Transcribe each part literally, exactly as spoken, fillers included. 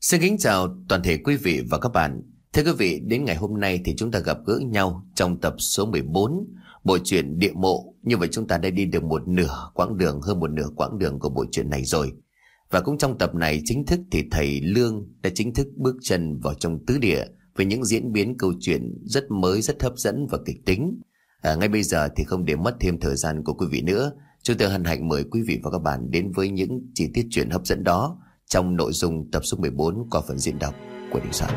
Xin kính chào toàn thể quý vị và các bạn. Thưa quý vị, đến ngày hôm nay thì chúng ta gặp gỡ nhau trong tập số mười bốn bộ truyện Địa Mộ. Như vậy chúng ta đã đi được một nửa quãng đường, hơn một nửa quãng đường của bộ truyện này rồi. Và cũng trong tập này chính thức thì thầy Lương đã chính thức bước chân vào trong tứ địa với những diễn biến câu chuyện rất mới, rất hấp dẫn và kịch tính. À, ngay bây giờ thì không để mất thêm thời gian của quý vị nữa, chúng tôi hân hạnh mời quý vị và các bạn đến với những chi tiết truyện hấp dẫn đó trong nội dung tập số mười bốn qua phần diễn đọc của Đình Soạn.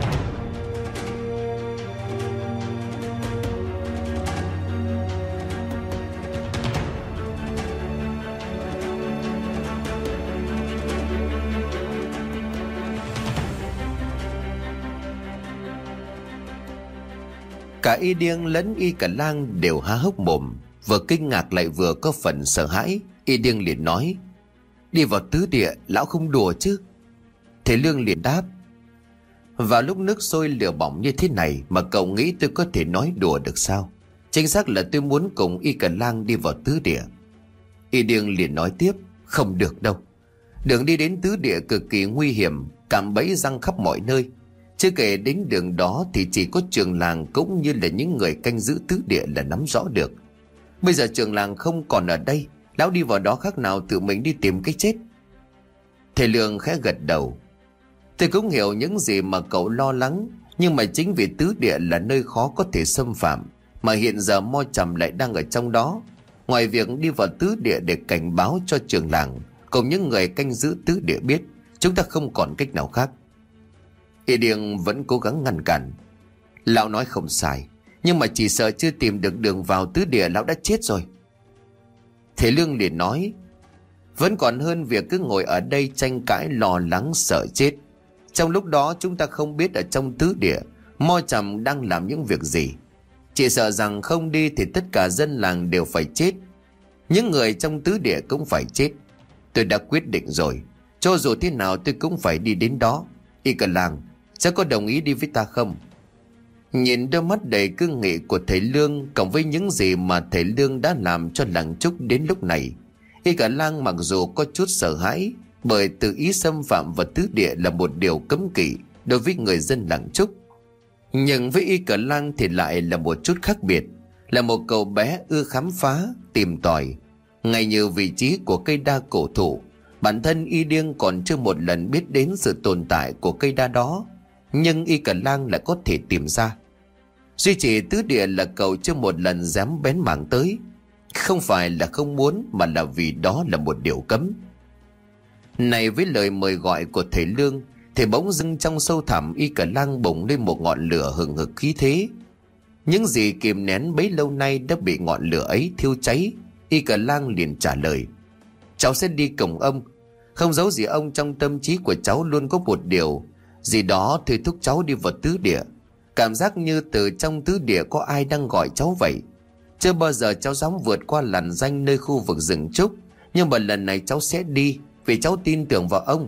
Cả Y Điêng lẫn Y Cả Lang đều há hốc mồm, vừa kinh ngạc lại vừa có phần sợ hãi. Y Điêng liền nói: "Đi vào tứ địa, lão không đùa chứ?" Thầy Lương liền đáp: "Vào lúc nước sôi lửa bỏng như thế này mà cậu nghĩ tôi có thể nói đùa được sao? Chính xác là tôi muốn cùng Y Cả Lang đi vào tứ địa." Y Điêng liền nói tiếp: "Không được đâu. Đường đi đến tứ địa cực kỳ nguy hiểm, cạm bẫy răng khắp mọi nơi. Chưa kể đến đường đó thì chỉ có trường làng cũng như là những người canh giữ tứ địa là nắm rõ được. Bây giờ trường làng không còn ở đây, lão đi vào đó khác nào tự mình đi tìm cái chết." Thầy Lương khẽ gật đầu: "Tôi cũng hiểu những gì mà cậu lo lắng, nhưng mà chính vì tứ địa là nơi khó có thể xâm phạm, mà hiện giờ Mo Trầm lại đang ở trong đó. Ngoài việc đi vào tứ địa để cảnh báo cho trường làng cùng những người canh giữ tứ địa biết, chúng ta không còn cách nào khác." Y Điêng vẫn cố gắng ngăn cản: "Lão nói không sai, nhưng mà chỉ sợ chưa tìm được đường vào tứ địa lão đã chết rồi." Thầy Lương liền nói: "Vẫn còn hơn việc cứ ngồi ở đây tranh cãi lo lắng sợ chết. Trong lúc đó chúng ta không biết ở trong tứ địa Mo Trầm đang làm những việc gì. Chỉ sợ rằng không đi thì tất cả dân làng đều phải chết. Những người trong tứ địa cũng phải chết. Tôi đã quyết định rồi, cho dù thế nào tôi cũng phải đi đến đó. Y Cả Lang, sẽ có đồng ý đi với ta không?" Nhìn đôi mắt đầy cương nghị của thầy Lương cộng với những gì mà thầy Lương đã làm cho làng Trúc đến lúc này, Y Cả Lang mặc dù có chút sợ hãi, bởi tự ý xâm phạm vào tứ địa là một điều cấm kỵ đối với người dân làng Trúc, nhưng với Y Cả Lang thì lại là một chút khác biệt. Là một cậu bé ưa khám phá, tìm tòi. Ngay như vị trí của cây đa cổ thụ, bản thân Y Điêng còn chưa một lần biết đến sự tồn tại của cây đa đó, nhưng Y Cả Lang lại có thể tìm ra. Duy chỉ tứ địa là cậu chưa một lần dám bén mảng tới, không phải là không muốn mà là vì đó là một điều cấm. Này với lời mời gọi của thầy Lương thì bỗng dưng trong sâu thẳm Y Cả Lang bùng lên một ngọn lửa hừng hực khí thế. Những gì kìm nén bấy lâu nay đã bị ngọn lửa ấy thiêu cháy. Y Cả Lang liền trả lời: "Cháu sẽ đi cùng ông." Không giấu gì ông, trong tâm trí của cháu luôn có một điều gì đó thôi thúc cháu đi vào tứ địa. Cảm giác như từ trong tứ địa có ai đang gọi cháu vậy. Chưa bao giờ cháu dám vượt qua làn ranh nơi khu vực rừng trúc, nhưng mà lần này cháu sẽ đi vì cháu tin tưởng vào ông."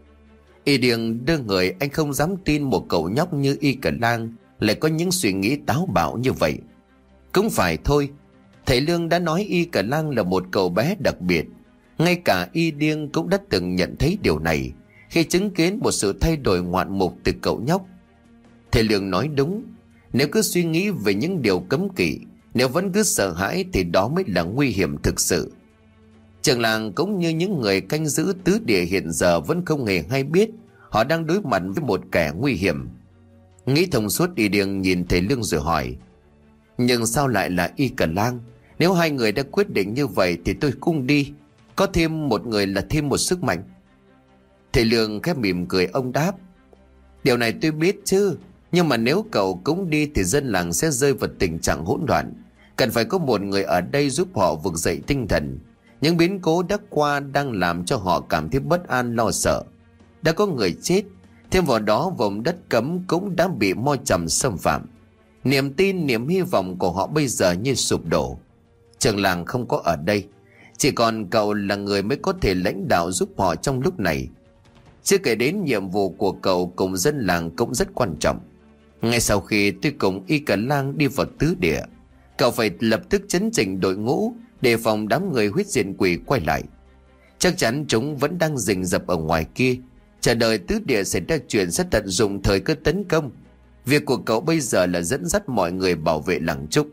Y Điêng đưa người, anh không dám tin một cậu nhóc như Y Cả Lang lại có những suy nghĩ táo bạo như vậy. Cũng phải thôi, thầy Lương đã nói Y Cả Lang là một cậu bé đặc biệt. Ngay cả Y Điêng cũng đã từng nhận thấy điều này khi chứng kiến một sự thay đổi ngoạn mục từ cậu nhóc. Thầy Lương nói đúng, nếu cứ suy nghĩ về những điều cấm kỵ, nếu vẫn cứ sợ hãi thì đó mới là nguy hiểm thực sự. Trường làng cũng như những người canh giữ tứ địa hiện giờ vẫn không hề hay biết họ đang đối mặt với một kẻ nguy hiểm. Nghĩ thông suốt, Y Điêng nhìn thầy Lương rồi hỏi: "Nhưng sao lại là Y Cả Lang? Nếu hai người đã quyết định như vậy thì tôi cũng đi. Có thêm một người là thêm một sức mạnh." Thầy Lương khẽ mỉm cười, ông đáp: "Điều này tôi biết chứ, nhưng mà nếu cậu cũng đi thì dân làng sẽ rơi vào tình trạng hỗn loạn. Cần phải có một người ở đây giúp họ vực dậy tinh thần. Những biến cố đã qua đang làm cho họ cảm thấy bất an lo sợ. Đã có người chết, thêm vào đó vùng đất cấm cũng đã bị Mo Trầm xâm phạm. Niềm tin, niềm hy vọng của họ bây giờ như sụp đổ. Trường làng không có ở đây, chỉ còn cậu là người mới có thể lãnh đạo giúp họ trong lúc này. Chưa kể đến nhiệm vụ của cậu cùng dân làng cũng rất quan trọng. Ngay sau khi tôi cùng Y Cả Lang đi vào tứ địa, cậu phải lập tức chấn chỉnh đội ngũ đề phòng đám người huyết diện quỷ quay lại. Chắc chắn chúng vẫn đang rình rập ở ngoài kia, Chờ đợi tứ địa xảy ra chuyện sẽ tận dụng thời cơ tấn công. Việc của cậu bây giờ là dẫn dắt mọi người bảo vệ làng Trúc.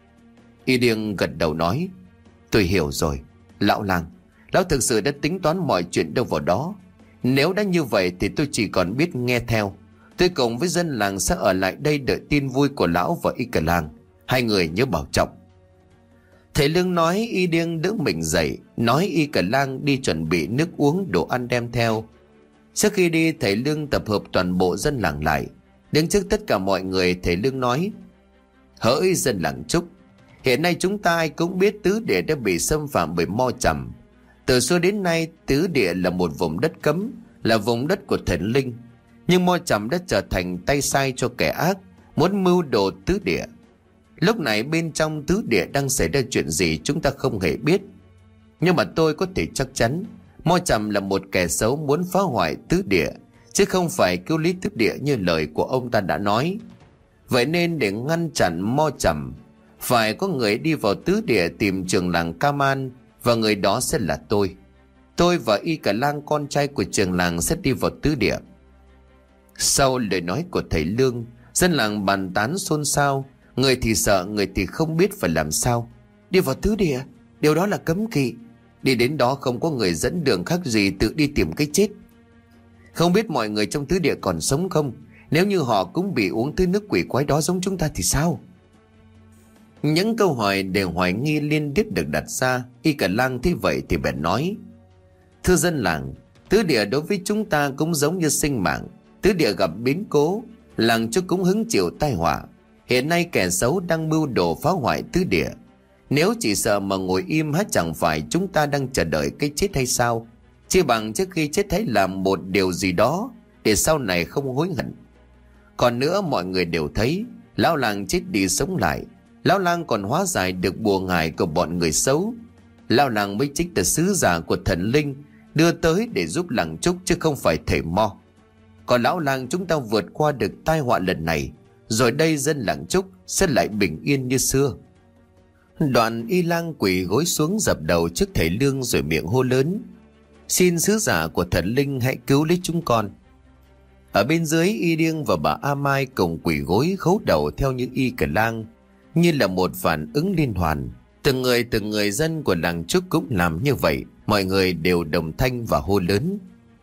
Y Điêng gật đầu nói: Tôi hiểu rồi. Lão Lang, lão thực sự đã tính toán mọi chuyện đâu vào đó. Nếu đã như vậy thì tôi chỉ còn biết nghe theo. Tôi cùng với dân làng sẽ ở lại đây đợi tin vui của lão và Y Cả Lang. Hai người nhớ bảo trọng. Thầy Lương nói, Y Điêng đỡ mình dậy, nói Y Cả Lang đi chuẩn bị nước uống đồ ăn đem theo. Trước khi đi, thầy Lương tập hợp toàn bộ dân làng lại. Đứng trước tất cả mọi người, thầy Lương nói: Hỡi dân làng Trúc, hiện nay chúng ta ai cũng biết tứ địa đã bị xâm phạm bởi Mo Trầm. Từ xưa đến nay, tứ địa là một vùng đất cấm, là vùng đất của thần linh. Nhưng Mo Trầm đã trở thành tay sai cho kẻ ác, muốn mưu đồ tứ địa. Lúc này bên trong tứ địa đang xảy ra chuyện gì chúng ta không hề biết. Nhưng mà tôi có thể chắc chắn Mo Trầm là một kẻ xấu muốn phá hoại tứ địa, chứ không phải cứu lý tứ địa như lời của ông ta đã nói. Vậy nên để ngăn chặn Mo Trầm, phải có người đi vào tứ địa tìm trường làng Kaman, và người đó sẽ là tôi. Tôi và Y Cả Lang, con trai của trường làng, sẽ đi vào tứ địa. Sau lời nói của thầy Lương, dân làng bàn tán xôn xao. Người thì sợ, người thì không biết phải làm sao. Đi vào tứ địa, điều đó là cấm kỵ. Đi đến đó không có người dẫn đường khác gì tự đi tìm cái chết. Không biết mọi người trong tứ địa còn sống không? Nếu như họ cũng bị uống thứ nước quỷ quái đó giống chúng ta thì sao? Những câu hỏi đều hoài nghi liên tiếp được đặt ra. Y Cả Lang thấy vậy thì bèn nói: Thưa dân làng, tứ địa đối với chúng ta cũng giống như sinh mạng. Tứ địa gặp biến cố, làng Trúc cũng hứng chịu tai họa. Hiện nay kẻ xấu đang mưu đồ phá hoại tứ địa. Nếu chỉ sợ mà ngồi im há chẳng phải chúng ta đang chờ đợi cái chết hay sao? Chỉ bằng trước khi chết hãy làm một điều gì đó để sau này không hối hận. Còn nữa, mọi người đều thấy lão làng chết đi sống lại. Lão lang còn hóa giải được bùa ngải của bọn người xấu. Lão làng mới chính là sứ giả của thần linh đưa tới để giúp làng Trúc, chứ không phải thầy Mo. Còn lão làng chúng ta vượt qua được tai họa lần này, rồi đây dân làng Trúc sẽ lại bình yên như xưa. Đoạn Y Lang quỳ gối xuống dập đầu trước thầy Lương rồi miệng hô lớn: Xin sứ giả của thần linh hãy cứu lấy chúng con. Ở bên dưới, Y Điêng và bà A Mai cùng quỳ gối khấu đầu theo như Y Cả Lang, như là một phản ứng liên hoàn. Từng người từng người dân của làng Trúc cũng làm như vậy. Mọi người đều đồng thanh và hô lớn: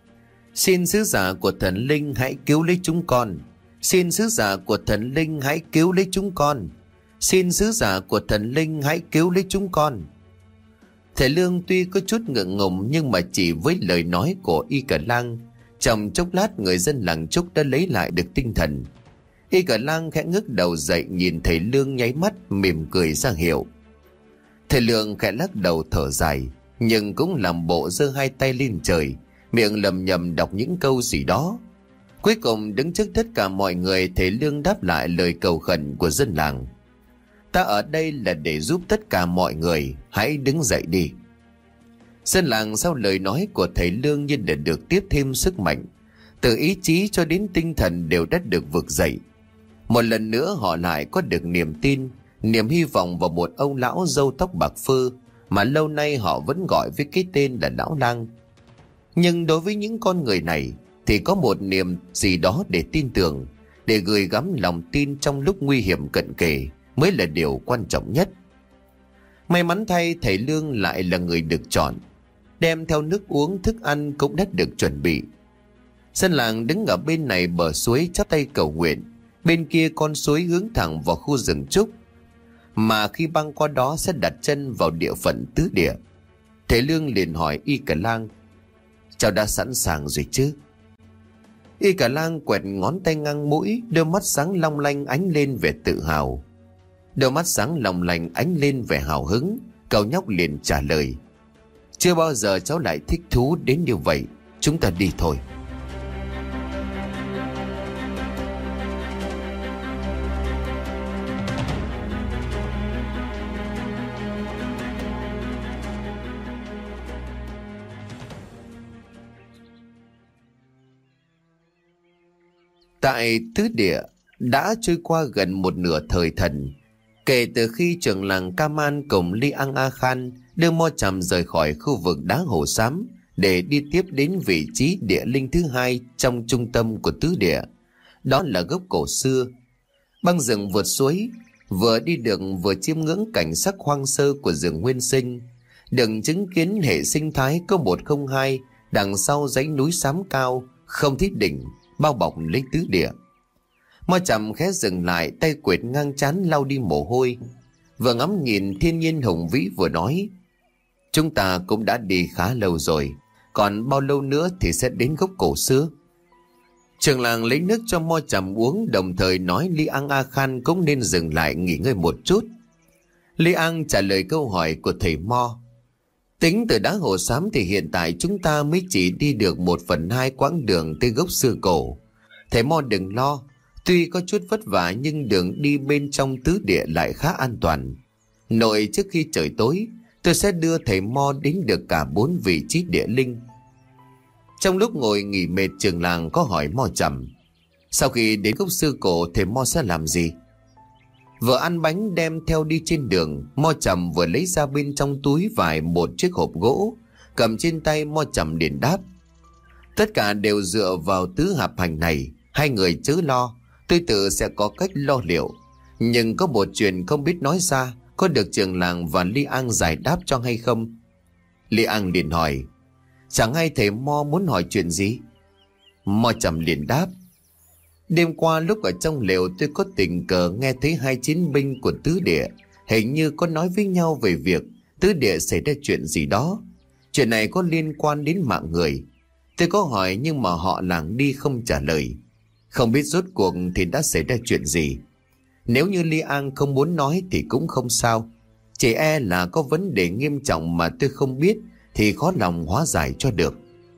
Xin sứ giả của thần linh hãy cứu lấy chúng con. Xin sứ giả của thần linh hãy cứu lấy chúng con. Xin sứ giả của thần linh hãy cứu lấy chúng con. Thầy Lương tuy có chút ngượng ngùng, nhưng mà chỉ với lời nói của Y Cả Lang, trong chốc lát người dân làng Trúc đã lấy lại được tinh thần. Y Cả Lang khẽ ngước đầu dậy, nhìn thầy Lương nháy mắt mỉm cười ra hiệu. Thầy Lương khẽ lắc đầu thở dài, nhưng cũng làm bộ giơ hai tay lên trời, miệng lầm nhầm đọc những câu gì đó. Cuối cùng đứng trước tất cả mọi người, thầy Lương đáp lại lời cầu khẩn của dân làng: Ta ở đây là để giúp tất cả mọi người, hãy đứng dậy đi. Dân làng sau lời nói của thầy Lương như để được tiếp thêm sức mạnh, từ ý chí cho đến tinh thần đều đã được vực dậy. Một lần nữa họ lại có được niềm tin, niềm hy vọng vào một ông lão râu tóc bạc phơ mà lâu nay họ vẫn gọi với cái tên là Lão Lang. Nhưng đối với những con người này thì có một niềm gì đó để tin tưởng, để gửi gắm lòng tin trong lúc nguy hiểm cận kề mới là điều quan trọng nhất. May mắn thay, thầy Lương lại là người được chọn, đem theo nước uống thức ăn cũng đã được chuẩn bị. Dân làng đứng ở bên này bờ suối chắp tay cầu nguyện, bên kia con suối hướng thẳng vào khu rừng trúc, mà khi băng qua đó sẽ đặt chân vào địa phận tứ địa. Thầy Lương liền hỏi Y Cả Lang: Cháu đã sẵn sàng rồi chứ? Y Cả Lang quẹt ngón tay ngang mũi, đôi mắt sáng long lanh ánh lên vẻ tự hào. Đôi mắt sáng long lanh ánh lên vẻ hào hứng, cậu nhóc liền trả lời: Chưa bao giờ cháu lại thích thú đến như vậy. Chúng ta đi thôi. Tại tứ địa đã trôi qua gần một nửa thời thần, kể từ khi trưởng làng Kaman cùng Li Ang A Khan đưa Mo Trầm rời khỏi khu vực đá Hồ Xám để đi tiếp đến vị trí địa linh thứ hai trong trung tâm của tứ địa. Đó là gốc cổ xưa. Băng rừng vượt suối, vừa đi được vừa chiêm ngưỡng cảnh sắc hoang sơ của rừng nguyên sinh, đừng chứng kiến hệ sinh thái có một không hai đằng sau dãy núi xám cao không thiết đỉnh bao bọc lấy tứ địa. Mo Trầm khẽ dừng lại, tay quệt ngang trán lau đi mồ hôi, vừa ngắm nhìn thiên nhiên hùng vĩ vừa nói: chúng ta cũng đã đi khá lâu rồi, còn bao lâu nữa thì sẽ đến gốc cổ xưa? Trường làng lấy nước cho Mo Trầm uống, đồng thời nói Li Ang A Khan cũng nên dừng lại nghỉ ngơi một chút. Li Ang trả lời câu hỏi của thầy Mo: tính từ đá hồ xám thì hiện tại chúng ta mới chỉ đi được một phần hai quãng đường tới gốc xưa cổ. Thầy Mo đừng lo, tuy có chút vất vả nhưng đường đi bên trong tứ địa lại khá an toàn. Nội trước khi trời tối, tôi sẽ đưa thầy Mo đến được cả bốn vị trí địa linh. Trong lúc ngồi nghỉ mệt, trường làng có hỏi Mo Trầm: sau khi đến gốc xưa cổ thầy Mo sẽ làm gì? Vừa ăn bánh đem theo đi trên đường, Mo Trầm vừa lấy ra bên trong túi vải một chiếc hộp gỗ, cầm trên tay. Mo Trầm liền đáp: tất cả đều dựa vào tứ hạp hành này, hai người chớ lo, tôi tự sẽ có cách lo liệu. Nhưng có một chuyện không biết nói ra, có được trường làng và Li Ang giải đáp cho hay không? Li Ang liền hỏi: chẳng hay thầy Mo muốn hỏi chuyện gì? Mo Trầm liền đáp: đêm qua lúc ở trong lều tôi có tình cờ nghe thấy hai chiến binh của tứ địa hình như có nói với nhau về việc tứ địa xảy ra chuyện gì đó. Chuyện này có liên quan đến mạng người. Tôi có hỏi nhưng mà họ lảng đi không trả lời. Không biết rốt cuộc thì đã xảy ra chuyện gì. Nếu như Li Ang không muốn nói thì cũng không sao. Chỉ e là có vấn đề nghiêm trọng mà tôi không biết thì khó lòng hóa giải cho được.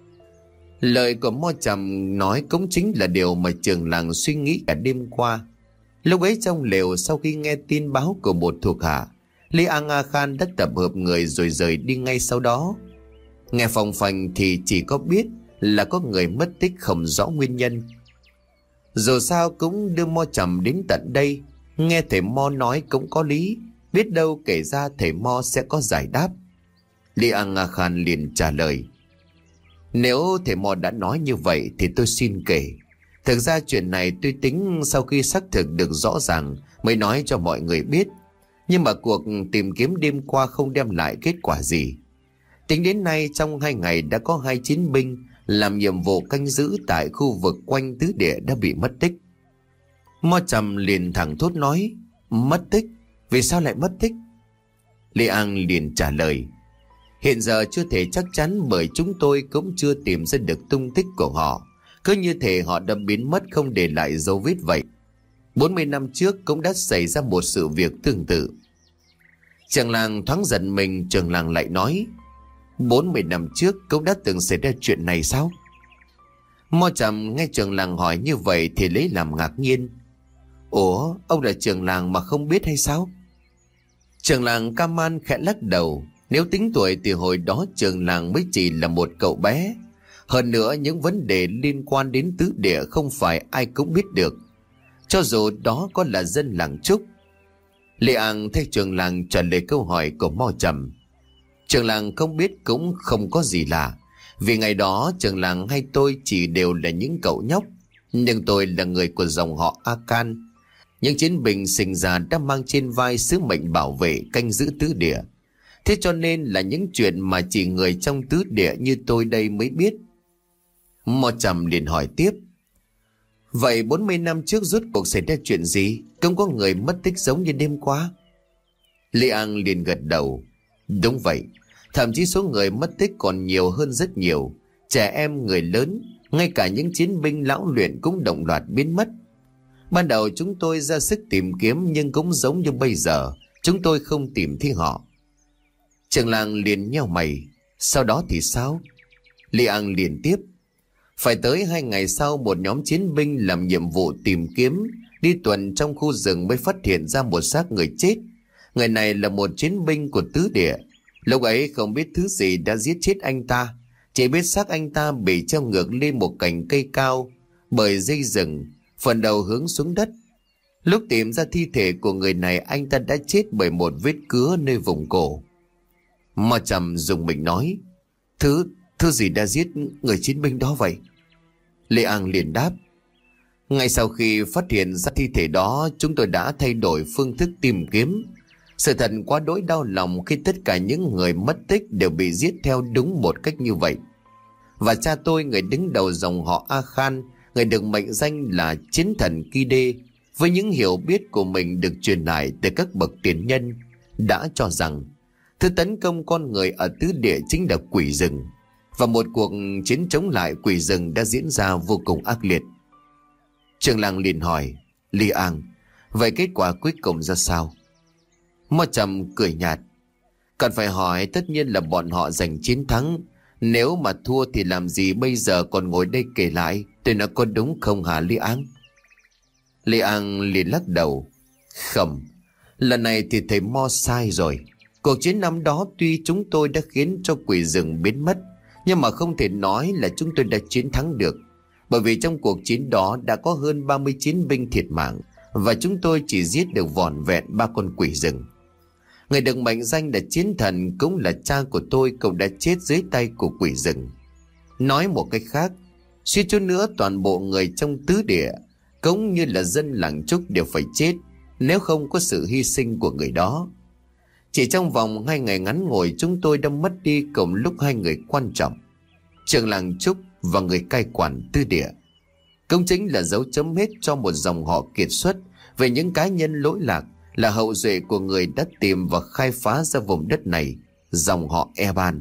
Lời của Mo Trầm nói cũng chính là điều mà trường làng suy nghĩ cả đêm qua. Lúc ấy trong lều, sau khi nghe tin báo của một thuộc hạ, Li Ang A Khan đã tập hợp người rồi rời đi ngay sau đó. Nghe phồng phành thì chỉ có biết là có người mất tích không rõ nguyên nhân. Dù sao cũng đưa Mo Trầm đến tận đây, nghe thầy Mo nói cũng có lý, biết đâu kể ra thầy Mo sẽ có giải đáp. Li Ang A Khan liền trả lời: nếu thầy Mo đã nói như vậy thì tôi xin kể. Thực ra chuyện này tôi tính sau khi xác thực được rõ ràng mới nói cho mọi người biết. Nhưng mà cuộc tìm kiếm đêm qua không đem lại kết quả gì. Tính đến nay trong hai ngày đã có hai chiến binh làm nhiệm vụ canh giữ tại khu vực quanh tứ địa đã bị mất tích. Mo Trầm liền thẳng thốt nói: mất tích? Vì sao lại mất tích? Li Ang liền trả lời: hiện giờ chưa thể chắc chắn, bởi chúng tôi cũng chưa tìm ra được tung tích của họ. Cứ như thể họ đã biến mất không để lại dấu vết vậy. bốn mươi năm trước cũng đã xảy ra một sự việc tương tự. Trường làng thoáng giận mình, trường làng lại nói: bốn mươi năm trước cũng đã từng xảy ra chuyện này sao? Mo Trầm nghe trường làng hỏi như vậy thì lấy làm ngạc nhiên: ủa, ông là trường làng mà không biết hay sao? Trường làng Kaman khẽ lắc đầu. Nếu tính tuổi thì hồi đó trường làng mới chỉ là một cậu bé. Hơn nữa những vấn đề liên quan đến tứ địa không phải ai cũng biết được, cho dù đó có là dân làng Trúc. Li Ang thay trường làng trả lời câu hỏi của Mo Trầm. Trường làng không biết cũng không có gì lạ, vì ngày đó trường làng hay tôi chỉ đều là những cậu nhóc. Nhưng tôi là người của dòng họ A Khan. Những chiến binh sinh ra đã mang trên vai sứ mệnh bảo vệ canh giữ tứ địa. Thế cho nên là những chuyện mà chỉ người trong tứ địa như tôi đây mới biết. Mo Trầm liền hỏi tiếp: vậy bốn mươi năm trước rốt cuộc xảy ra chuyện gì? Không có người mất tích giống như đêm qua? Li Ang liền gật đầu: đúng vậy. Thậm chí số người mất tích còn nhiều hơn rất nhiều. Trẻ em, người lớn, ngay cả những chiến binh lão luyện cũng đồng loạt biến mất. Ban đầu chúng tôi ra sức tìm kiếm, nhưng cũng giống như bây giờ, chúng tôi không tìm thấy họ. Trường làng liền nheo mày: sau đó thì sao? Li Ang liền tiếp: phải tới hai ngày sau, một nhóm chiến binh làm nhiệm vụ tìm kiếm đi tuần trong khu rừng mới phát hiện ra một xác người chết. Người này là một chiến binh của tứ địa. Lúc ấy không biết thứ gì đã giết chết anh ta, chỉ biết xác anh ta bị treo ngược lên một cành cây cao bởi dây rừng, phần đầu hướng xuống đất. Lúc tìm ra thi thể của người này, anh ta đã chết bởi một vết cứa nơi vùng cổ. Mo Trầm dùng mình nói: Thứ, Thứ gì đã giết người chiến binh đó vậy? Lê An liền đáp. Ngay sau khi phát hiện ra thi thể đó, chúng tôi đã thay đổi phương thức tìm kiếm. Sự thật quá đỗi đau lòng khi tất cả những người mất tích đều bị giết theo đúng một cách như vậy. Và cha tôi, người đứng đầu dòng họ A Khan, người được mệnh danh là chiến thần Ki Đê, với những hiểu biết của mình được truyền lại từ các bậc tiền nhân, đã cho rằng thứ tấn công con người ở tứ địa chính là quỷ rừng, và một cuộc chiến chống lại quỷ rừng đã diễn ra vô cùng ác liệt. Trường làng liền hỏi, Li An, vậy kết quả cuối cùng ra sao? Mo Trầm cười nhạt, cần phải hỏi, tất nhiên là bọn họ giành chiến thắng. Nếu mà thua thì làm gì bây giờ còn ngồi đây kể lại, tôi nói có đúng không hả Li An? Li An liền lắc đầu, không, lần này thì thầy Mo sai rồi. Cuộc chiến năm đó tuy chúng tôi đã khiến cho quỷ rừng biến mất, nhưng mà không thể nói là chúng tôi đã chiến thắng được. Bởi vì trong cuộc chiến đó đã có hơn ba mươi chiến binh thiệt mạng, và chúng tôi chỉ giết được vỏn vẹn ba con quỷ rừng. Người được mệnh danh là chiến thần cũng là cha của tôi, cậu đã chết dưới tay của quỷ rừng. Nói một cách khác, suy chút nữa toàn bộ người trong tứ địa cũng như là dân làng Trúc đều phải chết nếu không có sự hy sinh của người đó. Chỉ trong vòng hai ngày ngắn ngủi, chúng tôi đã mất đi cùng lúc hai người quan trọng, trưởng làng Trúc và người cai quản tứ địa. Cũng chính là dấu chấm hết cho một dòng họ kiệt xuất về những cá nhân lỗi lạc, là hậu duệ của người đã tìm và khai phá ra vùng đất này, dòng họ Eban.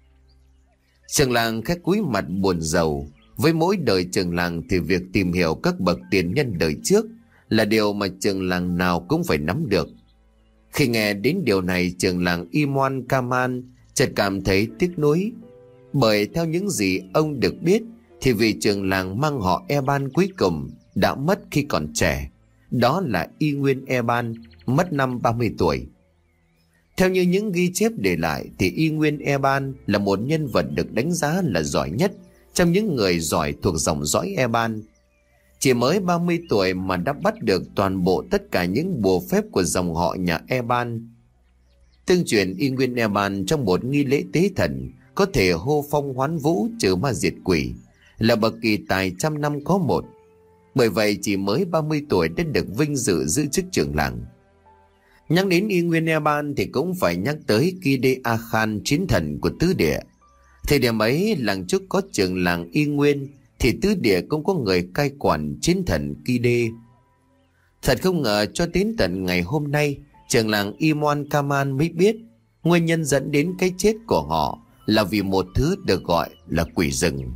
Trường làng khẽ cúi mặt buồn rầu. Với mỗi đời trường làng thì việc tìm hiểu các bậc tiền nhân đời trước là điều mà trường làng nào cũng phải nắm được. Khi nghe đến điều này, trường làng Imoan Kaman chợt cảm thấy tiếc nuối, bởi theo những gì ông được biết thì vị trường làng mang họ Eban cuối cùng đã mất khi còn trẻ, đó là Y Nguyên Eban, mất năm ba mươi tuổi. Theo như những ghi chép để lại thì Y Nguyên Eban là một nhân vật được đánh giá là giỏi nhất trong những người giỏi thuộc dòng dõi Eban. Chỉ mới ba mươi tuổi mà đã bắt được toàn bộ tất cả những bùa phép của dòng họ nhà Eban. Tương truyền Y Nguyên Eban trong một nghi lễ tế thần có thể hô phong hoán vũ, trừ ma diệt quỷ, là bậc kỳ tài trăm năm có một. Bởi vậy chỉ mới ba mươi tuổi đã được vinh dự giữ chức trưởng làng. Nhắc đến Y Nguyên Eban thì cũng phải nhắc tới Ki Đê A Khan, chiến thần của tứ địa. Thời điểm ấy làng Trúc có trưởng làng Y Nguyên thì tứ địa cũng có người cai quản chiến thần Ki Đê. Thật không ngờ cho đến tận ngày hôm nay, trưởng làng Imoan Kaman mới biết nguyên nhân dẫn đến cái chết của họ là vì một thứ được gọi là quỷ rừng.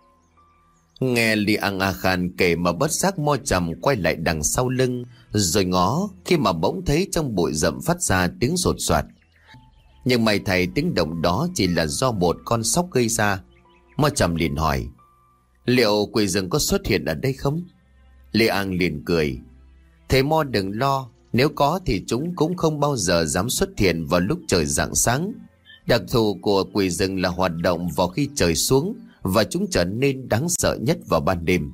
Nghe Li An A Khan kể mà bất giác Mo Trầm quay lại đằng sau lưng rồi ngó, khi mà bỗng thấy trong bụi rậm phát ra tiếng sột soạt. Nhưng may thầy tiếng động đó chỉ là do một con sóc gây ra. Mo Trầm liền hỏi, liệu quỷ rừng có xuất hiện ở đây không? Li An liền cười, thầy Mo đừng lo, nếu có thì chúng cũng không bao giờ dám xuất hiện vào lúc trời rạng sáng. Đặc thù của quỷ rừng là hoạt động vào khi trời xuống, và chúng trở nên đáng sợ nhất vào ban đêm.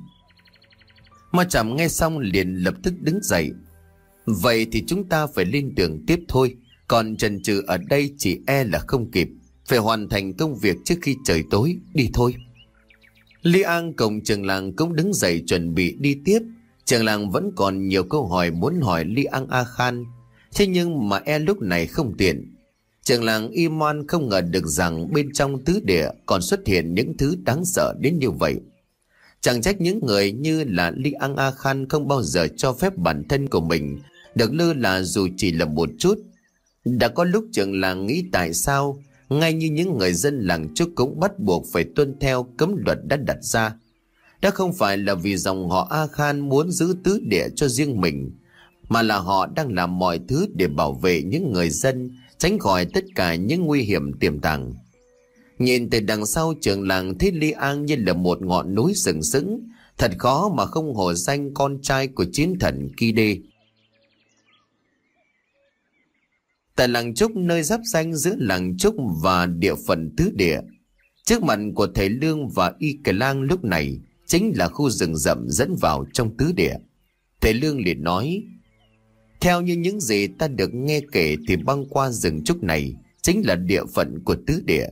Mo Trầm nghe xong liền lập tức đứng dậy. Vậy thì chúng ta phải lên đường tiếp thôi, còn chần chừ ở đây chỉ e là không kịp. Phải hoàn thành công việc trước khi trời tối, đi thôi. Li An cùng trường làng cũng đứng dậy chuẩn bị đi tiếp. Trường làng vẫn còn nhiều câu hỏi muốn hỏi Li An A Khan, thế nhưng mà e lúc này không tiện. Trường làng Iman không ngờ được rằng bên trong tứ địa còn xuất hiện những thứ đáng sợ đến như vậy. Chẳng trách những người như là Li An A Khan không bao giờ cho phép bản thân của mình được lơ là dù chỉ là một chút. Đã có lúc trường làng nghĩ tại sao ngay như những người dân làng Trúc cũng bắt buộc phải tuân theo cấm luật đã đặt ra. Đó không phải là vì dòng họ A Khan muốn giữ tứ địa cho riêng mình, mà là họ đang làm mọi thứ để bảo vệ những người dân tránh khỏi tất cả những nguy hiểm tiềm tàng. Nhìn từ đằng sau, trường làng thấy Li An như là một ngọn núi sừng sững, thật khó mà không hổ danh con trai của chiến thần Ki Đê. Tại làng Trúc, nơi giáp ranh giữa làng Trúc và địa phận tứ địa, trước mặt của thầy Lương và Y Cờ Lang lúc này chính là khu rừng rậm dẫn vào trong tứ địa. Thầy Lương liền nói, theo như những gì ta được nghe kể thì băng qua rừng trúc này chính là địa phận của tứ địa.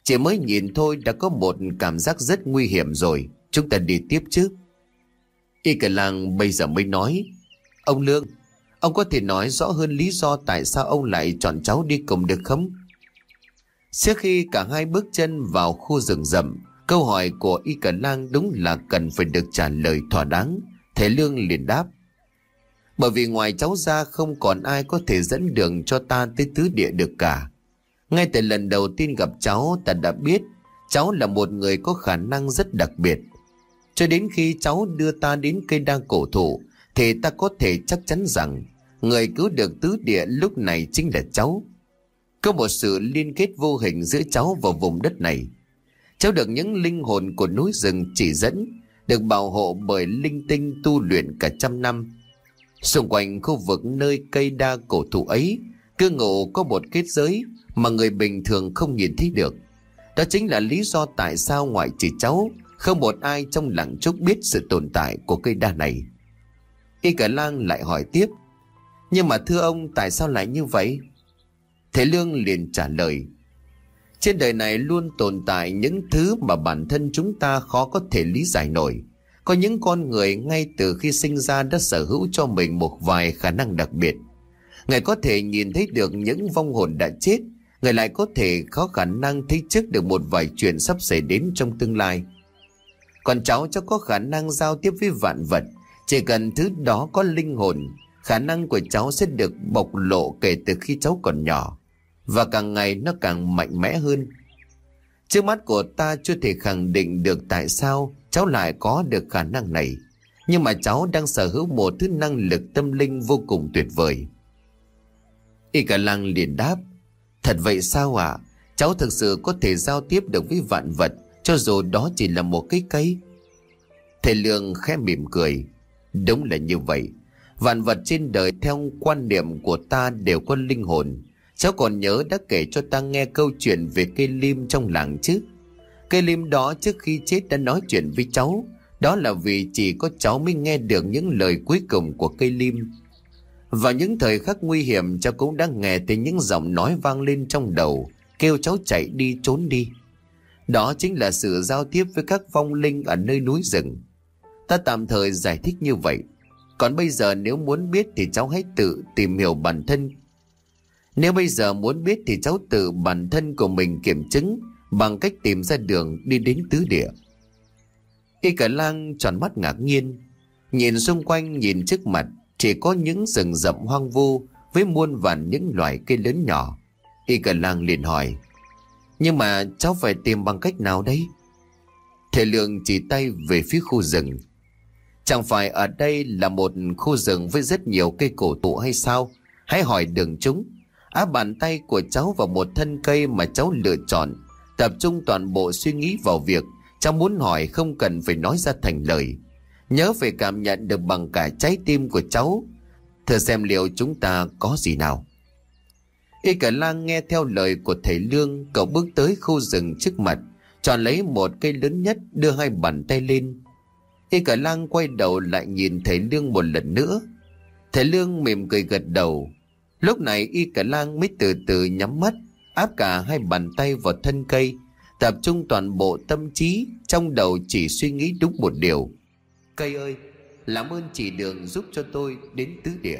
Chỉ mới nhìn thôi đã có một cảm giác rất nguy hiểm rồi. Chúng ta đi tiếp chứ. Y cả làng bây giờ mới nói: Ông Lương, ông có thể nói rõ hơn lý do tại sao ông lại chọn cháu đi cùng được không? Trước khi cả hai bước chân vào khu rừng rậm, câu hỏi của Y cả lang đúng là cần phải được trả lời thỏa đáng. Thầy Lương liền đáp: Bởi vì ngoài cháu ra không còn ai có thể dẫn đường cho ta tới tứ địa được cả. Ngay từ lần đầu tiên gặp cháu, ta đã biết cháu là một người có khả năng rất đặc biệt. Cho đến khi cháu đưa ta đến cây đa cổ thụ thì ta có thể chắc chắn rằng người cứu được tứ địa lúc này chính là cháu. Có một sự liên kết vô hình giữa cháu và vùng đất này. Cháu được những linh hồn của núi rừng chỉ dẫn, được bảo hộ bởi linh tinh tu luyện cả trăm năm. Xung quanh khu vực nơi cây đa cổ thụ ấy, cư ngụ có một kết giới mà người bình thường không nhìn thấy được. Đó chính là lý do tại sao ngoại trừ cháu, không một ai trong làng Trúc biết sự tồn tại của cây đa này. Y cả lang lại hỏi tiếp: Nhưng mà thưa ông, tại sao lại như vậy? Thầy Lương liền trả lời: Trên đời này luôn tồn tại những thứ mà bản thân chúng ta khó có thể lý giải nổi. Có những con người ngay từ khi sinh ra đã sở hữu cho mình một vài khả năng đặc biệt. Người có thể nhìn thấy được những vong hồn đã chết, người lại có thể có khả năng thấy trước được một vài chuyện sắp xảy đến trong tương lai. Còn cháu cháu có khả năng giao tiếp với vạn vật. Chỉ cần thứ đó có linh hồn, khả năng của cháu sẽ được bộc lộ kể từ khi cháu còn nhỏ, và càng ngày nó càng mạnh mẽ hơn. Trước mắt của ta chưa thể khẳng định được tại sao cháu lại có được khả năng này, nhưng mà cháu đang sở hữu một thứ năng lực tâm linh vô cùng tuyệt vời. Y cả lang liền đáp: Thật vậy sao ạ? À? Cháu thực sự có thể giao tiếp được với vạn vật, cho dù đó chỉ là một cái cây. Thầy Lương khẽ mỉm cười: Đúng là như vậy. Vạn vật trên đời theo quan niệm của ta đều có linh hồn. Cháu còn nhớ đã kể cho ta nghe câu chuyện về cây lim trong làng chứ? Cây lim đó trước khi chết đã nói chuyện với cháu. Đó là vì chỉ có cháu mới nghe được những lời cuối cùng của cây lim. Vào những thời khắc nguy hiểm, cháu cũng đã nghe thấy những giọng nói vang lên trong đầu, kêu cháu chạy đi, trốn đi. Đó chính là sự giao tiếp với các vong linh ở nơi núi rừng. Ta tạm thời giải thích như vậy. Còn bây giờ nếu muốn biết thì cháu hãy tự tìm hiểu bản thân. Nếu bây giờ muốn biết thì cháu tự bản thân của mình kiểm chứng bằng cách tìm ra đường đi đến tứ địa. Y cả lang tròn mắt ngạc nhiên, nhìn xung quanh, nhìn trước mặt chỉ có những rừng rậm hoang vu với muôn vàn những loài cây lớn nhỏ. Y cả lang liền hỏi: Nhưng mà cháu phải tìm bằng cách nào đây? Thầy Lương chỉ tay về phía khu rừng: Chẳng phải ở đây là một khu rừng với rất nhiều cây cổ thụ hay sao? Hãy hỏi đường chúng. Áp bàn tay của cháu vào một thân cây mà cháu lựa chọn, tập trung toàn bộ suy nghĩ vào việc cháu muốn hỏi, không cần phải nói ra thành lời. Nhớ phải cảm nhận được bằng cả trái tim của cháu. Thử xem liệu chúng ta có gì nào. Y cả lang nghe theo lời của thầy Lương. Cậu bước tới khu rừng trước mặt, chọn lấy một cây lớn nhất, đưa hai bàn tay lên. Y cả lang quay đầu lại nhìn thầy Lương một lần nữa. Thầy Lương mỉm cười gật đầu. Lúc này Y cả lang mới từ từ nhắm mắt, áp cả hai bàn tay vào thân cây, tập trung toàn bộ tâm trí, trong đầu chỉ suy nghĩ đúng một điều: Cây ơi, làm ơn chỉ đường giúp cho tôi đến tứ địa.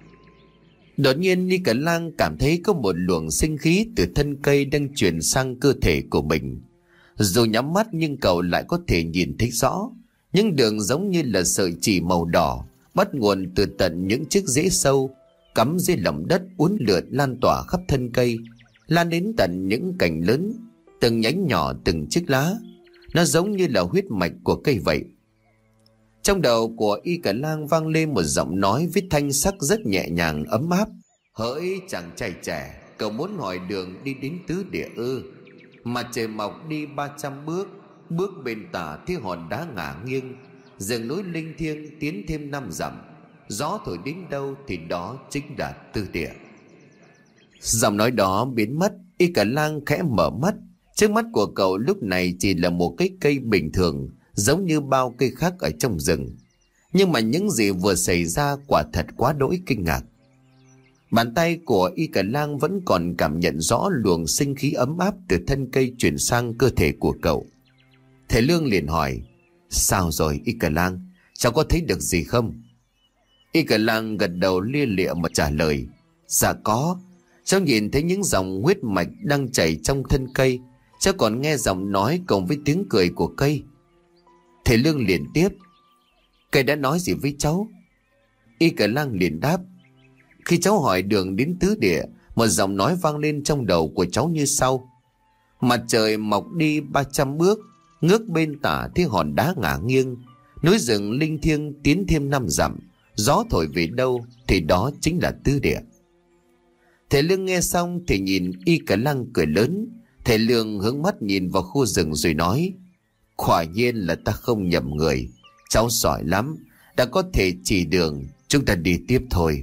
Đột nhiên Y cả lang cảm thấy có một luồng sinh khí từ thân cây đang truyền sang cơ thể của mình. Dù nhắm mắt nhưng cậu lại có thể nhìn thấy rõ những đường giống như là sợi chỉ màu đỏ, bắt nguồn từ tận những chiếc rễ sâu cắm dưới lòng đất, uốn lượn lan tỏa khắp thân cây, lan đến tận những cành lớn, từng nhánh nhỏ, từng chiếc lá. Nó giống như là huyết mạch của cây vậy. Trong đầu của Y cả lang vang lên một giọng nói với thanh sắc rất nhẹ nhàng, ấm áp: Hỡi chàng trai trẻ, cậu muốn hỏi đường đi đến tứ địa ư? Mặt trời mọc đi ba trăm bước, bước bên tả thấy hòn đá ngả nghiêng, rừng núi linh thiêng tiến thêm năm dặm, gió thổi đến đâu thì đó chính là tứ địa. Giọng nói đó biến mất. Y cả lang khẽ mở mắt. Trước mắt của cậu lúc này chỉ là một cái cây bình thường, giống như bao cây khác ở trong rừng. Nhưng mà những gì vừa xảy ra quả thật quá đỗi kinh ngạc. Bàn tay của Y Cả Lang vẫn còn cảm nhận rõ luồng sinh khí ấm áp từ thân cây chuyển sang cơ thể của cậu. Thầy Lương liền hỏi: Sao rồi Y Cả Lang, cháu có thấy được gì không? Y Cả Lang gật đầu lia lịa mà trả lời: Dạ có, cháu nhìn thấy những dòng huyết mạch đang chảy trong thân cây. Cháu còn nghe giọng nói cùng với tiếng cười của cây. Thầy Lương liền tiếp: Cây đã nói gì với cháu? Y Cả Lang liền đáp: Khi cháu hỏi đường đến tứ địa, một giọng nói vang lên trong đầu của cháu như sau: Mặt trời mọc đi ba trăm bước, ngước bên tả thấy hòn đá ngả nghiêng, núi rừng linh thiêng tiến thêm năm dặm, gió thổi về đâu thì đó chính là tứ địa. Thầy Lương nghe xong thì nhìn Y Cả Lang cười lớn. Thầy Lương hướng mắt nhìn vào khu rừng rồi nói: Quả nhiên là ta không nhầm người, cháu giỏi lắm, đã có thể chỉ đường, chúng ta đi tiếp thôi.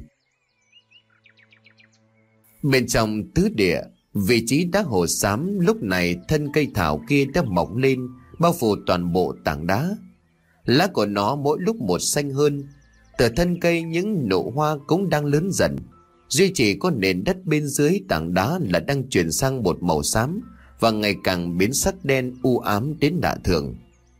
Bên trong tứ địa, vị trí đá hồ xám, lúc này thân cây thảo kia đã mọc lên, bao phủ toàn bộ tảng đá. Lá của nó mỗi lúc một xanh hơn. Từ thân cây những nụ hoa cũng đang lớn dần. Duy chỉ có nền đất bên dưới tảng đá là đang chuyển sang một màu xám và ngày càng biến sắc đen u ám đến lạ thường.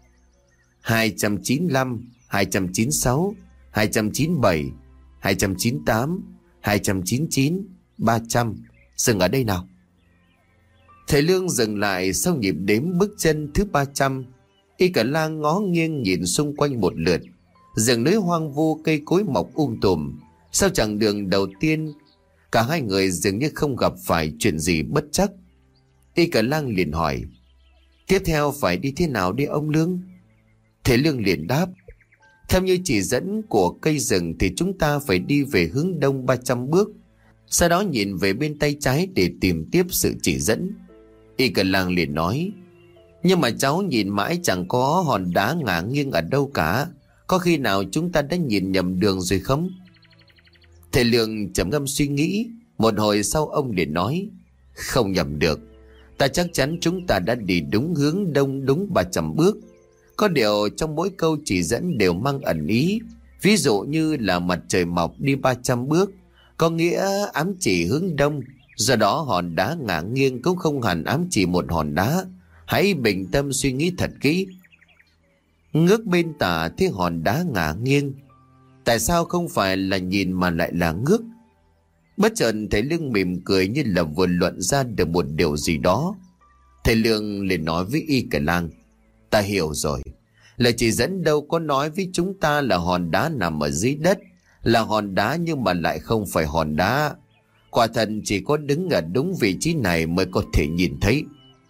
hai trăm chín mươi lăm, hai trăm chín mươi sáu, hai trăm chín mươi bảy, hai trăm chín mươi tám, hai trăm chín mươi chín, ba trăm. Dừng ở đây nào. Thầy Lương dừng lại sau nhịp đếm bước chân thứ ba trăm. Y Cả Lang ngó nghiêng nhìn xung quanh một lượt. Rừng núi hoang vu, cây cối mọc um tùm. Sau chặng đường đầu tiên, cả hai người dường như không gặp phải chuyện gì bất trắc. Y Cả Lang liền hỏi: Tiếp theo phải đi thế nào đi ông Lương? Thầy Lương liền đáp: Theo như chỉ dẫn của cây rừng thì chúng ta phải đi về hướng đông ba trăm bước, sau đó nhìn về bên tay trái để tìm tiếp sự chỉ dẫn. Y Cả Lang liền nói: Nhưng mà cháu nhìn mãi chẳng có hòn đá ngả nghiêng ở đâu cả. Có khi nào chúng ta đã nhìn nhầm đường rồi không? Thầy Lương trầm ngâm suy nghĩ. Một hồi sau ông liền nói: Không nhầm được, ta chắc chắn chúng ta đã đi đúng hướng đông đúng ba trăm bước. Có điều trong mỗi câu chỉ dẫn đều mang ẩn ý. Ví dụ như là mặt trời mọc đi ba trăm bước có nghĩa ám chỉ hướng đông. Do đó hòn đá ngả nghiêng cũng không hẳn ám chỉ một hòn đá. Hãy bình tâm suy nghĩ thật kỹ. Ngước bên tả thấy hòn đá ngả nghiêng. Tại sao không phải là nhìn mà lại là ngước? Bất chợt thầy Lương mỉm cười như là vừa luận ra được một điều gì đó. Thầy Lương liền nói với Y Cả Lang: Ta hiểu rồi. Lời chỉ dẫn đâu có nói với chúng ta là hòn đá nằm ở dưới đất, là hòn đá nhưng mà lại không phải hòn đá. Quả thật chỉ có đứng ở đúng vị trí này mới có thể nhìn thấy.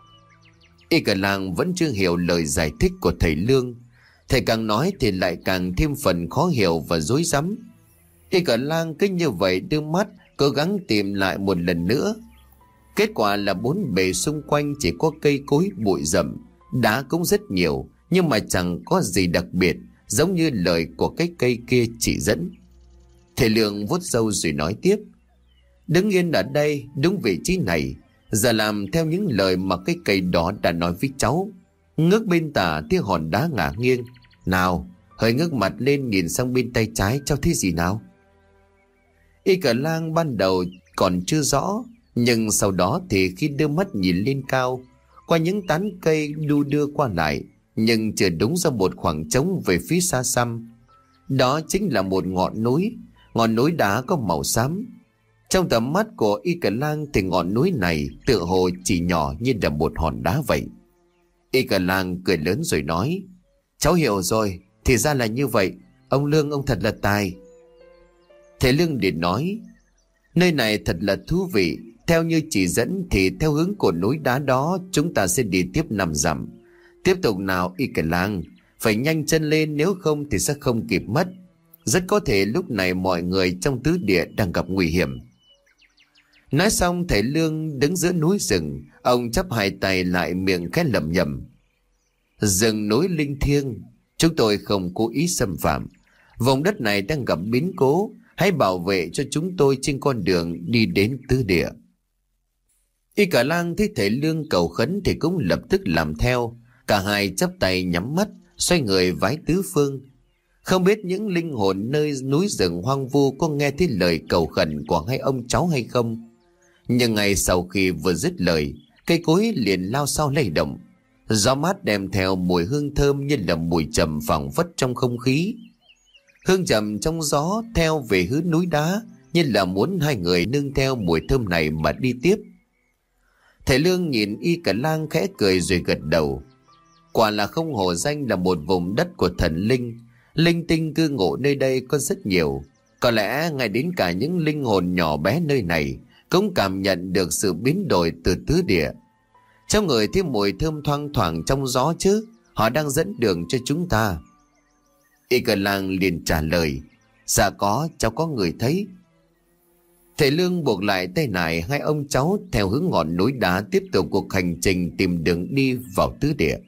Y Cả Lang vẫn chưa hiểu lời giải thích của thầy Lương. Thầy càng nói thì lại càng thêm phần khó hiểu và rối rắm. Y Cả Lang cứ như vậy đưa mắt cố gắng tìm lại một lần nữa. Kết quả là bốn bề xung quanh chỉ có cây cối bụi rậm, đá cũng rất nhiều, nhưng mà chẳng có gì đặc biệt, giống như lời của cái cây kia chỉ dẫn. Thầy Lương vuốt râu rồi nói tiếp: Đứng yên ở đây, đúng vị trí này, giờ làm theo những lời mà cái cây đó đã nói với cháu. Ngước bên tả thấy hòn đá ngả nghiêng. Nào, hơi ngước mặt lên nhìn sang bên tay trái, cháu thấy gì nào? Y Cả Lang ban đầu còn chưa rõ, nhưng sau đó thì khi đưa mắt nhìn lên cao, qua những tán cây đu đưa qua lại, nhưng chưa đúng ra một khoảng trống về phía xa xăm. Đó chính là một ngọn núi, ngọn núi đá có màu xám. Trong tầm mắt của Y Cả Lang thì ngọn núi này tựa hồ chỉ nhỏ như là một hòn đá vậy. Y Cả Lang cười lớn rồi nói: Cháu hiểu rồi, thì ra là như vậy. Ông Lương ông thật là tài. Thầy Lương liền nói: Nơi này thật là thú vị. Theo như chỉ dẫn thì theo hướng của núi đá đó chúng ta sẽ đi tiếp năm dặm. Tiếp tục nào Y Cả Lang, phải nhanh chân lên, nếu không thì sẽ không kịp mất. Rất có thể lúc này mọi người trong tứ địa đang gặp nguy hiểm. Nói xong thầy Lương đứng giữa núi rừng. Ông chắp hai tay lại, miệng khẽ lẩm nhẩm: Rừng núi linh thiêng, chúng tôi không cố ý xâm phạm. Vùng đất này đang gặp biến cố, hãy bảo vệ cho chúng tôi trên con đường đi đến tứ địa. Y Cả Lang thấy thầy Lương cầu khấn thì cũng lập tức làm theo. Cả hai chắp tay nhắm mắt, xoay người vái tứ phương. Không biết những linh hồn nơi núi rừng hoang vu có nghe thấy lời cầu khẩn của hai ông cháu hay không. Nhưng ngay sau khi vừa dứt lời, cây cối liền lao sao lay động. Gió mát đem theo mùi hương thơm như là mùi trầm phảng phất trong không khí. Hương trầm trong gió theo về hướng núi đá, như là muốn hai người nương theo mùi thơm này mà đi tiếp. Thầy Lương nhìn Y Cả Lang khẽ cười rồi gật đầu. Quả là không hổ danh là một vùng đất của thần linh. Linh tinh cư ngụ nơi đây có rất nhiều. Có lẽ ngay đến cả những linh hồn nhỏ bé nơi này cũng cảm nhận được sự biến đổi từ tứ địa. Trong người thấy mùi thơm thoang thoảng trong gió chứ. Họ đang dẫn đường cho chúng ta. Y Cả Lang liền trả lời: Dạ có, cháu có người thấy. Thầy Lương buộc lại tay nải hai ông cháu theo hướng ngọn núi đá, tiếp tục cuộc hành trình tìm đường đi vào tứ địa.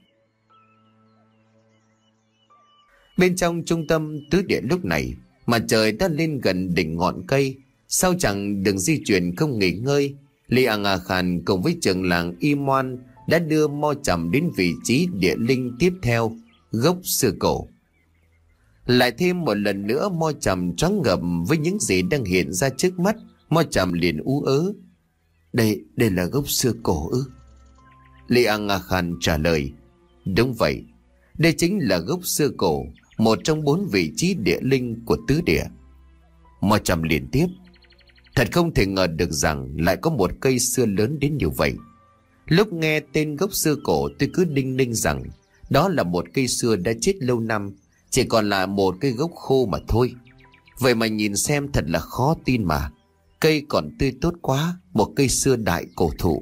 Bên trong trung tâm tứ địa lúc này, mặt trời đã lên gần đỉnh ngọn cây. Sau chặng đường di chuyển không nghỉ ngơi, Li Aga Khan cùng với trưởng làng Y Moan đã đưa Mo Trầm đến vị trí địa linh tiếp theo, gốc xưa cổ. Lại thêm một lần nữa Mo Trầm choáng ngợp với những gì đang hiện ra trước mắt. Mo Trầm liền ú ớ: Đây, đây là gốc xưa cổ ư? Li Aga Khan trả lời: Đúng vậy, đây chính là gốc xưa cổ, một trong bốn vị trí địa linh của tứ địa. Mo Trầm liền tiếp: Thật không thể ngờ được rằng lại có một cây xưa lớn đến như vậy. Lúc nghe tên gốc xưa cổ, tôi cứ đinh ninh rằng đó là một cây xưa đã chết lâu năm, chỉ còn là một cây gốc khô mà thôi. Vậy mà nhìn xem thật là khó tin mà. Cây còn tươi tốt quá, một cây xưa đại cổ thụ.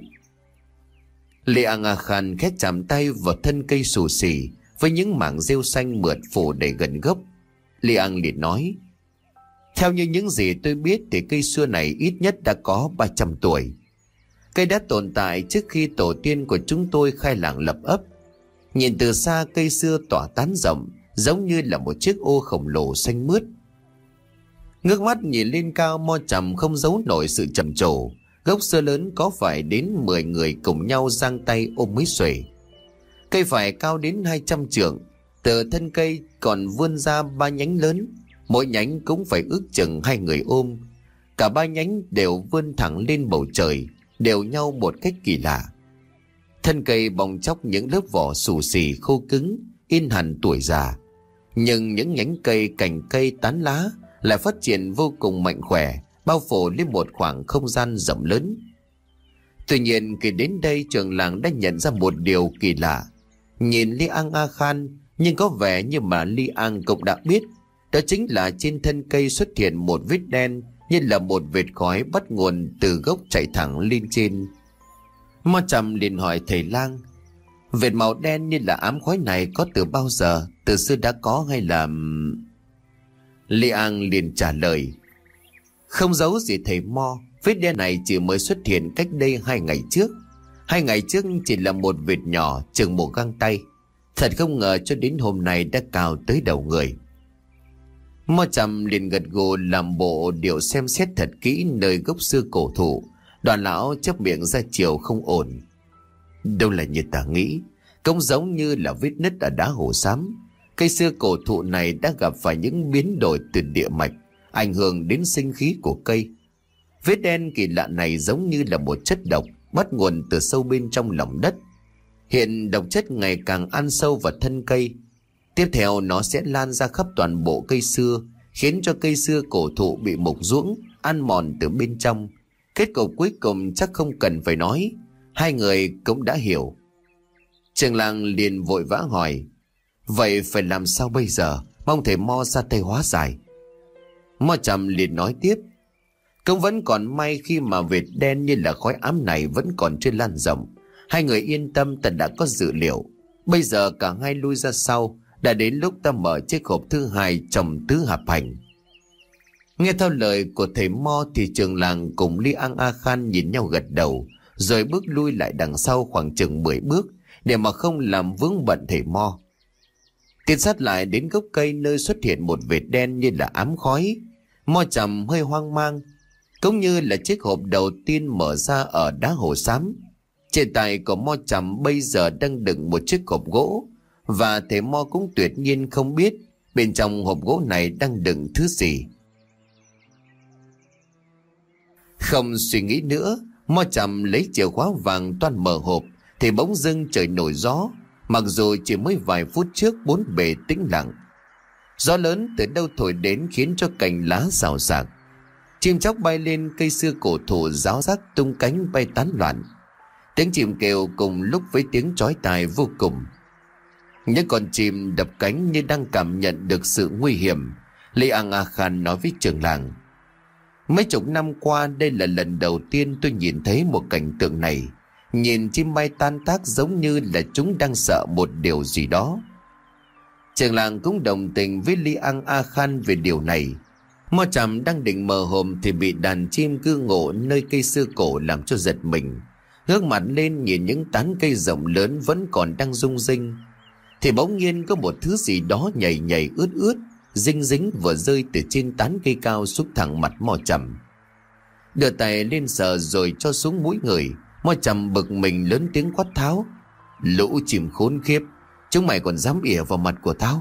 Li Aga Khan khét chạm tay vào thân cây xù xì với những mảng rêu xanh mượt phủ đầy gần gốc. Li Ang liền nói: Theo như những gì tôi biết thì cây xưa này ít nhất đã có ba trăm tuổi. Cây đã tồn tại trước khi tổ tiên của chúng tôi khai làng lập ấp. Nhìn từ xa, cây xưa tỏa tán rộng, giống như là một chiếc ô khổng lồ xanh mướt. Ngước mắt nhìn lên cao, Mo Trầm không giấu nổi sự trầm trồ. Gốc xưa lớn có phải đến mười người cùng nhau giang tay ôm mới xuể. Cây phải cao đến hai trăm trượng, từ thân cây còn vươn ra ba nhánh lớn, mỗi nhánh cũng phải ước chừng hai người ôm. Cả ba nhánh đều vươn thẳng lên bầu trời, đều nhau một cách kỳ lạ. Thân cây bong chóc những lớp vỏ xù xì khô cứng, in hẳn tuổi già. Nhưng những nhánh cây, cành cây, tán lá lại phát triển vô cùng mạnh khỏe, bao phủ lên một khoảng không gian rộng lớn. Tuy nhiên khi đến đây, trưởng làng đã nhận ra một điều kỳ lạ. Nhìn Li Aga Khan, nhưng có vẻ như mà Li Ang cũng đã biết, đó chính là trên thân cây xuất hiện một vết đen, như là một vệt khói bắt nguồn từ gốc chạy thẳng lên trên. Mo Trầm liền hỏi thầy lang: Vệt màu đen như là ám khói này có từ bao giờ, từ xưa đã có hay là... Li Ang liền trả lời: Không giấu gì thầy Mo, vết đen này chỉ mới xuất hiện cách đây hai ngày trước. Hai ngày trước chỉ là một vệt nhỏ chừng một găng tay. Thật không ngờ cho đến hôm nay đã cao tới đầu người. Mo Trầm liền gật gù làm bộ điệu xem xét thật kỹ nơi gốc xưa cổ thụ. Đoàn lão chớp miệng ra chiều không ổn: Đâu là như ta nghĩ, cũng giống như là vết nứt ở đá hồ xám. Cây xưa cổ thụ này đã gặp phải những biến đổi từ địa mạch, ảnh hưởng đến sinh khí của cây. Vết đen kỳ lạ này giống như là một chất độc bắt nguồn từ sâu bên trong lòng đất. Hiện độc chất ngày càng ăn sâu vào thân cây. Tiếp theo nó sẽ lan ra khắp toàn bộ cây xưa, khiến cho cây xưa cổ thụ bị mục ruỗng, ăn mòn từ bên trong. Kết cục cuối cùng chắc không cần phải nói, hai người cũng đã hiểu. Trường làng liền vội vã hỏi: Vậy phải làm sao bây giờ? Mong thầy Mo ra tay hóa giải. Mo Trầm liền nói tiếp: Cũng vẫn còn may khi mà vệt đen như là khói ám này vẫn còn chưa lan rộng. Hai người yên tâm, ta đã có dự liệu. Bây giờ cả hai lui ra sau, đã đến lúc ta mở chiếc hộp thứ hai trong tứ hạp hành. Nghe theo lời của thầy Mo thì trường làng cùng Li Aga Khan nhìn nhau gật đầu, rồi bước lui lại đằng sau khoảng chừng mười bước để mà không làm vướng bận thầy Mo. Tiến sát lại đến gốc cây nơi xuất hiện một vệt đen như là ám khói. Mo Trầm hơi hoang mang, cũng như là chiếc hộp đầu tiên mở ra ở đá hồ xám. Trên tay của Mo Trầm bây giờ đang đựng một chiếc hộp gỗ, và thầy Mo cũng tuyệt nhiên không biết bên trong hộp gỗ này đang đựng thứ gì. Không suy nghĩ nữa, Mo Trầm lấy chìa khóa vàng toan mở hộp thì bỗng dưng trời nổi gió. Mặc dù chỉ mới vài phút trước bốn bề tĩnh lặng, gió lớn từ đâu thổi đến khiến cho cành lá xào xạc. Chim chóc bay lên cây xưa cổ thụ ráo rác tung cánh bay tán loạn. Tiếng chim kêu cùng lúc với tiếng chói tai vô cùng. Những con chim đập cánh như đang cảm nhận được sự nguy hiểm. Li Ang A Khan nói với trưởng làng: mấy chục năm qua đây là lần đầu tiên tôi nhìn thấy một cảnh tượng này. Nhìn chim bay tan tác giống như là chúng đang sợ một điều gì đó. Trưởng làng cũng đồng tình với Li Ang A Khan về điều này. Mo Trầm đang định mở hộp thì bị đàn chim cư ngụ nơi cây xưa cổ làm cho giật mình. Ngước mặt lên nhìn những tán cây rộng lớn vẫn còn đang rung rinh, thì bỗng nhiên có một thứ gì đó nhảy nhảy ướt ướt, dinh dính vừa rơi từ trên tán cây cao xuống thẳng mặt Mo Trầm. Đưa tay lên sờ rồi cho xuống mũi người. Mo Trầm bực mình lớn tiếng quát tháo: lũ chim khốn khiếp, chúng mày còn dám ỉa vào mặt của tao?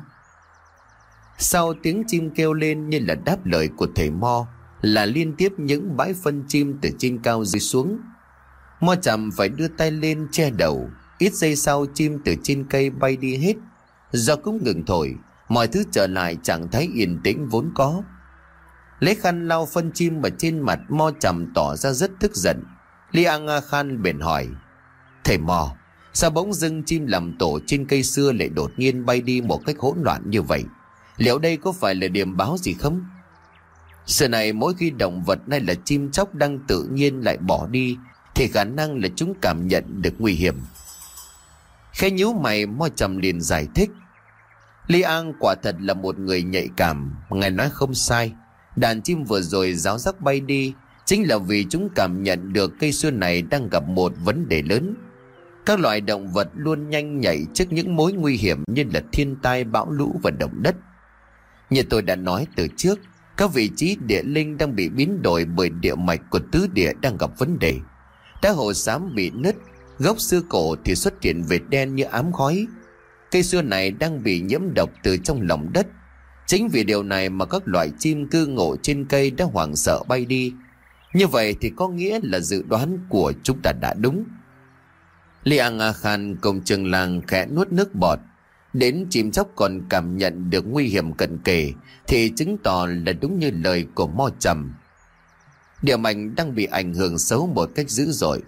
Sau tiếng chim kêu lên như là đáp lời của thầy Mo là liên tiếp những bãi phân chim từ trên cao rơi xuống. Mo Trầm phải đưa tay lên che đầu. Ít giây sau chim từ trên cây bay đi hết. Gió cũng ngừng thổi, mọi thứ trở lại trạng thái yên tĩnh vốn có. Lấy khăn lau phân chim ở trên mặt, Mo Trầm tỏ ra rất tức giận. Li Ang A Khan bèn hỏi: thầy Mo, sao bỗng dưng chim làm tổ trên cây xưa lại đột nhiên bay đi một cách hỗn loạn như vậy? Liệu đây có phải là điểm báo gì không? Xưa này mỗi khi động vật hay là chim chóc đang tự nhiên lại bỏ đi thì khả năng là chúng cảm nhận được nguy hiểm. Khẽ nhíu mày, Mo Trầm liền giải thích: Li Ang quả thật là một người nhạy cảm. Ngài nói không sai. Đàn chim vừa rồi ráo rác bay đi chính là vì chúng cảm nhận được cây xưa này đang gặp một vấn đề lớn. Các loài động vật luôn nhanh nhạy trước những mối nguy hiểm như là thiên tai, bão lũ và động đất. Như tôi đã nói từ trước, các vị trí địa linh đang bị biến đổi bởi địa mạch của tứ địa đang gặp vấn đề. Đá hồ xám bị nứt, gốc xưa cổ thì xuất hiện vệt đen như ám khói. Cây xưa này đang bị nhiễm độc từ trong lòng đất. Chính vì điều này mà các loại chim cư ngụ trên cây đã hoảng sợ bay đi. Như vậy thì có nghĩa là dự đoán của chúng ta đã đúng. Li Ang A Khan cùng trường làng khẽ nuốt nước bọt. Đến chim chóc còn cảm nhận được nguy hiểm cận kề thì chứng tỏ là đúng như lời của Mo Trầm. Địa mạch đang bị ảnh hưởng xấu một cách dữ dội.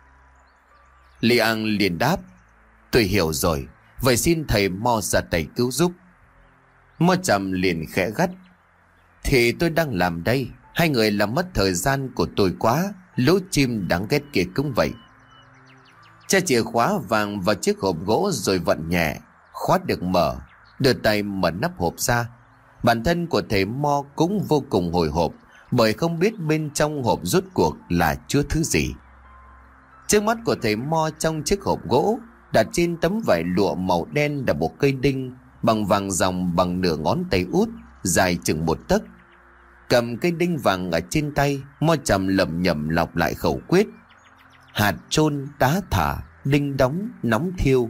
Li Ang liền đáp: tôi hiểu rồi, vậy xin thầy Mo ra tay cứu giúp. Mo Trầm liền khẽ gắt: thì tôi đang làm đây, hai người làm mất thời gian của tôi quá. Lũ chim đáng ghét kia cũng vậy. Cha chìa khóa vàng vào chiếc hộp gỗ rồi vặn nhẹ, khóa được mở. Đưa tay mở nắp hộp ra. Bản thân của thầy Mo cũng vô cùng hồi hộp, bởi không biết bên trong hộp rốt cuộc là chứa thứ gì. Trước mắt của thầy Mo, trong chiếc hộp gỗ đặt trên tấm vải lụa màu đen là một cây đinh bằng vàng ròng bằng nửa ngón tay út, dài chừng một tấc. Cầm cây đinh vàng ở trên tay, Mo Trầm lẩm nhẩm lọc lại khẩu quyết: hạt chôn, đá thả, đinh đóng, nóng thiêu.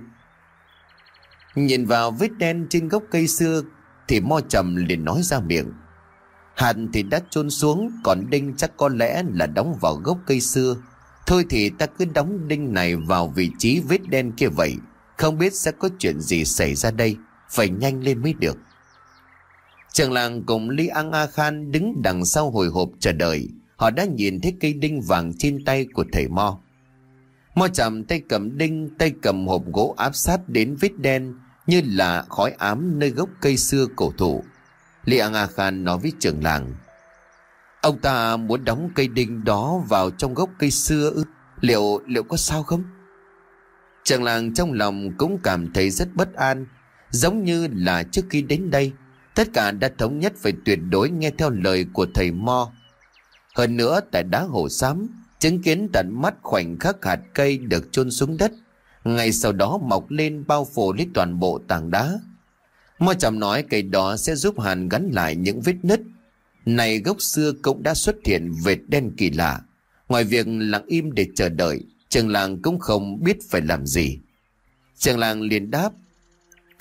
Nhìn vào vết đen trên gốc cây xưa thì Mo Trầm liền nói ra miệng: hạt thì đã chôn xuống, còn đinh chắc có lẽ là đóng vào gốc cây xưa. Thôi thì ta cứ đóng đinh này vào vị trí vết đen kia vậy. Không biết sẽ có chuyện gì xảy ra đây, phải nhanh lên mới được. Trường làng cùng Li Ang A Khan đứng đằng sau hồi hộp chờ đợi. Họ đã nhìn thấy cây đinh vàng trên tay của thầy Mo. Mo Trầm tay cầm đinh, tay cầm hộp gỗ áp sát đến vết đen như là khói ám nơi gốc cây xưa cổ thụ. Li Ang A Khan nói với trưởng làng: ông ta muốn đóng cây đinh đó vào trong gốc cây xưa ư? Liệu liệu có sao không? Trưởng làng trong lòng cũng cảm thấy rất bất an. Giống như là trước khi đến đây, tất cả đã thống nhất phải tuyệt đối nghe theo lời của thầy Mo. Hơn nữa tại đá hồ xám, chứng kiến tận mắt khoảnh khắc hạt cây được chôn xuống đất, ngay sau đó mọc lên bao phủ lấy toàn bộ tảng đá. Mo Trầm nói cây đó sẽ giúp hàn gắn lại những vết nứt. Này gốc xưa cũng đã xuất hiện vệt đen kỳ lạ. Ngoài việc lặng im để chờ đợi, trường làng cũng không biết phải làm gì. Trường làng liền đáp: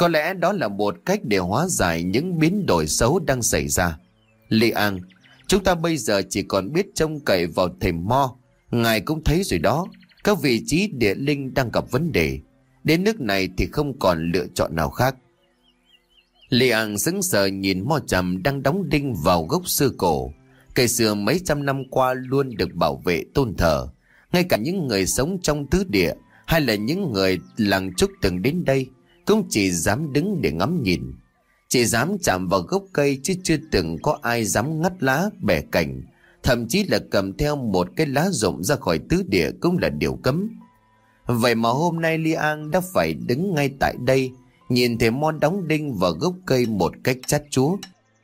Có lẽ đó là một cách để hóa giải những biến đổi xấu đang xảy ra. Li An, chúng ta bây giờ chỉ còn biết trông cậy vào thầy Mo. Ngài cũng thấy rồi đó, các vị trí địa linh đang gặp vấn đề. Đến nước này thì không còn lựa chọn nào khác. Li An sững sờ nhìn Mo Trầm đang đóng đinh vào gốc xưa cổ. Cây xưa mấy trăm năm qua luôn được bảo vệ tôn thờ. Ngay cả những người sống trong tứ địa hay là những người làng trúc từng đến đây cũng chỉ dám đứng để ngắm nhìn. Chỉ dám chạm vào gốc cây chứ chưa từng có ai dám ngắt lá bẻ cành. Thậm chí là cầm theo một cái lá rụng ra khỏi tứ địa cũng là điều cấm. Vậy mà hôm nay Li An đã phải đứng ngay tại đây, nhìn thấy Mo đóng đinh vào gốc cây một cách chát chúa.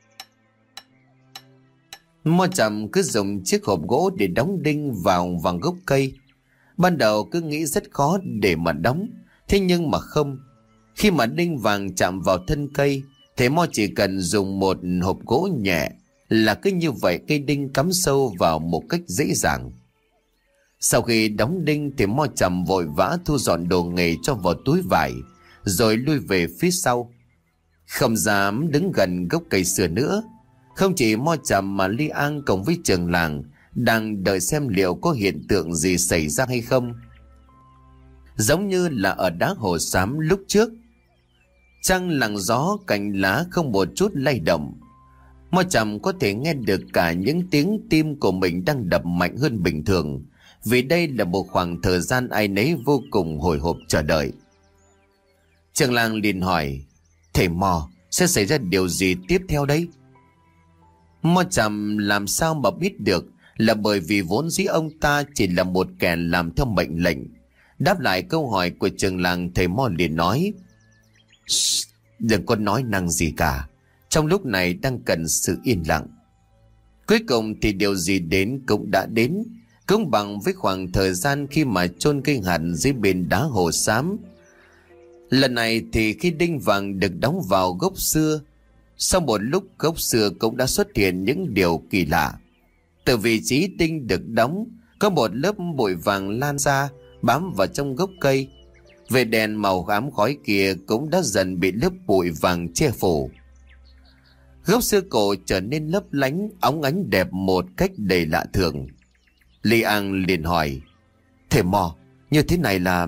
Mo Trầm cứ dùng chiếc hộp gỗ để đóng đinh vào vào gốc cây. Ban đầu cứ nghĩ rất khó để mà đóng, thế nhưng mà không. Khi mà đinh vàng chạm vào thân cây, thì Mo chỉ cần dùng một hộp gỗ nhẹ là cứ như vậy cây đinh cắm sâu vào một cách dễ dàng. Sau khi đóng đinh thì Mo Trầm vội vã thu dọn đồ nghề cho vào túi vải, rồi lui về phía sau. Không dám đứng gần gốc cây xưa nữa. Không chỉ Mo Trầm mà Li An cùng với trường làng đang đợi xem liệu có hiện tượng gì xảy ra hay không. Giống như là ở đá Hồ Xám lúc trước, trăng lặng gió, cành lá không một chút lay động. Mo Trầm có thể nghe được cả những tiếng tim của mình đang đập mạnh hơn bình thường, vì đây là một khoảng thời gian ai nấy vô cùng hồi hộp chờ đợi. Trường làng liền hỏi: thầy Mo, sẽ xảy ra điều gì tiếp theo đây? Mo Trầm làm sao mà biết được, là bởi vì vốn dĩ ông ta chỉ là một kẻ làm theo mệnh lệnh. Đáp lại câu hỏi của trường làng, thầy Mo liền nói: đừng có nói năng gì cả, trong lúc này đang cần sự yên lặng. Cuối cùng thì điều gì đến cũng đã đến, cũng bằng với khoảng thời gian khi mà chôn cây hạt dưới bên đá Hồ Xám. Lần này thì khi đinh vàng được đóng vào gốc xưa, sau một lúc gốc xưa cũng đã xuất hiện những điều kỳ lạ. Từ vị trí đinh được đóng, có một lớp bụi vàng lan ra bám vào trong gốc cây. Về đèn màu ám khói kia cũng đã dần bị lớp bụi vàng che phủ. Gốc xưa cổ trở nên lấp lánh, óng ánh đẹp một cách đầy lạ thường. Li An liền hỏi: thầy Mo, như thế này là...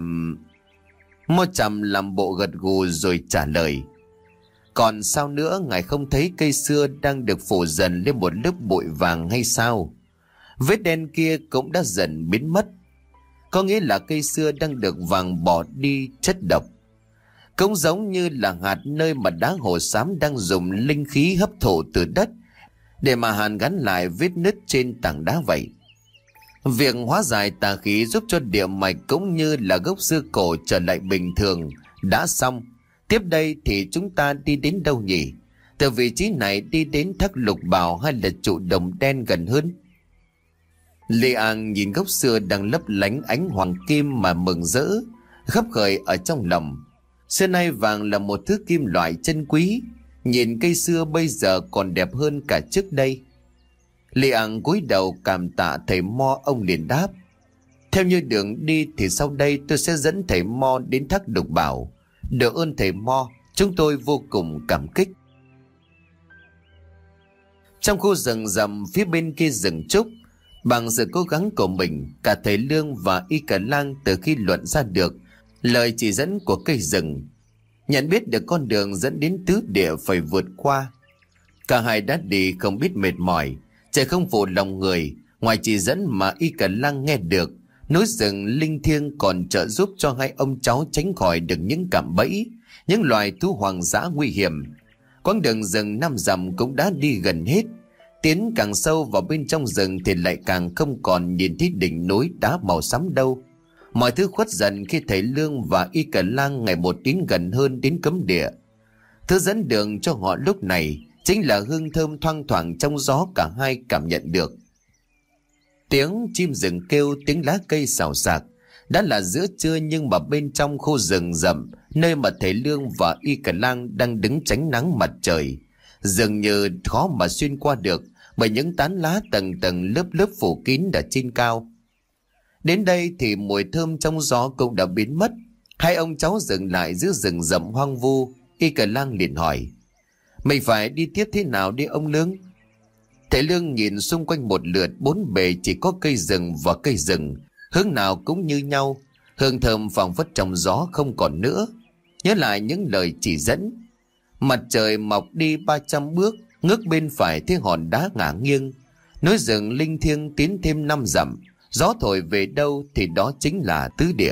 Mo Trầm làm bộ gật gù rồi trả lời: còn sao nữa, ngài không thấy cây xưa đang được phủ dần lên một lớp bụi vàng hay sao? Vết đen kia cũng đã dần biến mất. Có nghĩa là cây xưa đang được vàng bỏ đi chất độc. Cũng giống như là hạt nơi mà đá Hồ Xám đang dùng linh khí hấp thụ từ đất để mà hàn gắn lại vết nứt trên tảng đá vậy. Việc hóa giải tà khí giúp cho địa mạch cũng như là gốc xưa cổ trở lại bình thường đã xong. Tiếp đây thì chúng ta đi đến đâu nhỉ? Từ vị trí này đi đến Thác Lục Bảo hay là trụ đồng đen gần hơn? Li An nhìn gốc xưa đang lấp lánh ánh hoàng kim mà mừng rỡ, khấp khởi ở trong lòng. Xưa nay vàng là một thứ kim loại chân quý, nhìn cây xưa bây giờ còn đẹp hơn cả trước đây. Li An cúi đầu cảm tạ thầy Mo. Ông liền đáp: theo như đường đi thì sau đây tôi sẽ dẫn thầy Mo đến Thác Lục Bảo. Được ơn thầy Mo, chúng tôi vô cùng cảm kích. Trong khu rừng rậm phía bên kia rừng trúc, bằng sự cố gắng của mình, cả thầy Lương và Y Cả Lang từ khi luận ra được lời chỉ dẫn của cây rừng, nhận biết được con đường dẫn đến tứ địa phải vượt qua, cả hai đã đi không biết mệt mỏi. Trời không phụ lòng người, ngoài chỉ dẫn mà Y Cả Lang nghe được, núi rừng linh thiêng còn trợ giúp cho hai ông cháu tránh khỏi được những cạm bẫy, những loài thú hoang dã nguy hiểm. Quãng đường rừng năm dặm cũng đã đi gần hết. Tiến càng sâu vào bên trong rừng thì lại càng không còn nhìn thấy đỉnh núi đá màu xám đâu. Mọi thứ khuất dần khi thầy Lương và Y Cả Lang ngày một tiến gần hơn đến cấm địa. Thứ dẫn đường cho họ lúc này chính là hương thơm thoang thoảng trong gió cả hai cảm nhận được. Tiếng chim rừng kêu, tiếng lá cây xào xạc. Đã là giữa trưa nhưng mà bên trong khu rừng rậm, nơi mà thầy Lương và Y Cả Lang đang đứng tránh nắng mặt trời, dường như khó mà xuyên qua được bởi những tán lá tầng tầng lớp lớp phủ kín ở trên cao. Đến đây thì mùi thơm trong gió cũng đã biến mất. Hai ông cháu dừng lại giữa rừng rậm hoang vu, Y Cả Lang liền hỏi: Mày phải đi tiếp thế nào đi ông Lương? Thầy Lương nhìn xung quanh một lượt, bốn bề chỉ có cây rừng và cây rừng, hướng nào cũng như nhau, hương thơm phảng phất trong gió không còn nữa. Nhớ lại những lời chỉ dẫn. Mặt trời mọc đi ba trăm bước, ngước bên phải thấy hòn đá ngả nghiêng. Núi rừng linh thiêng tiến thêm năm dặm, gió thổi về đâu thì đó chính là tứ địa.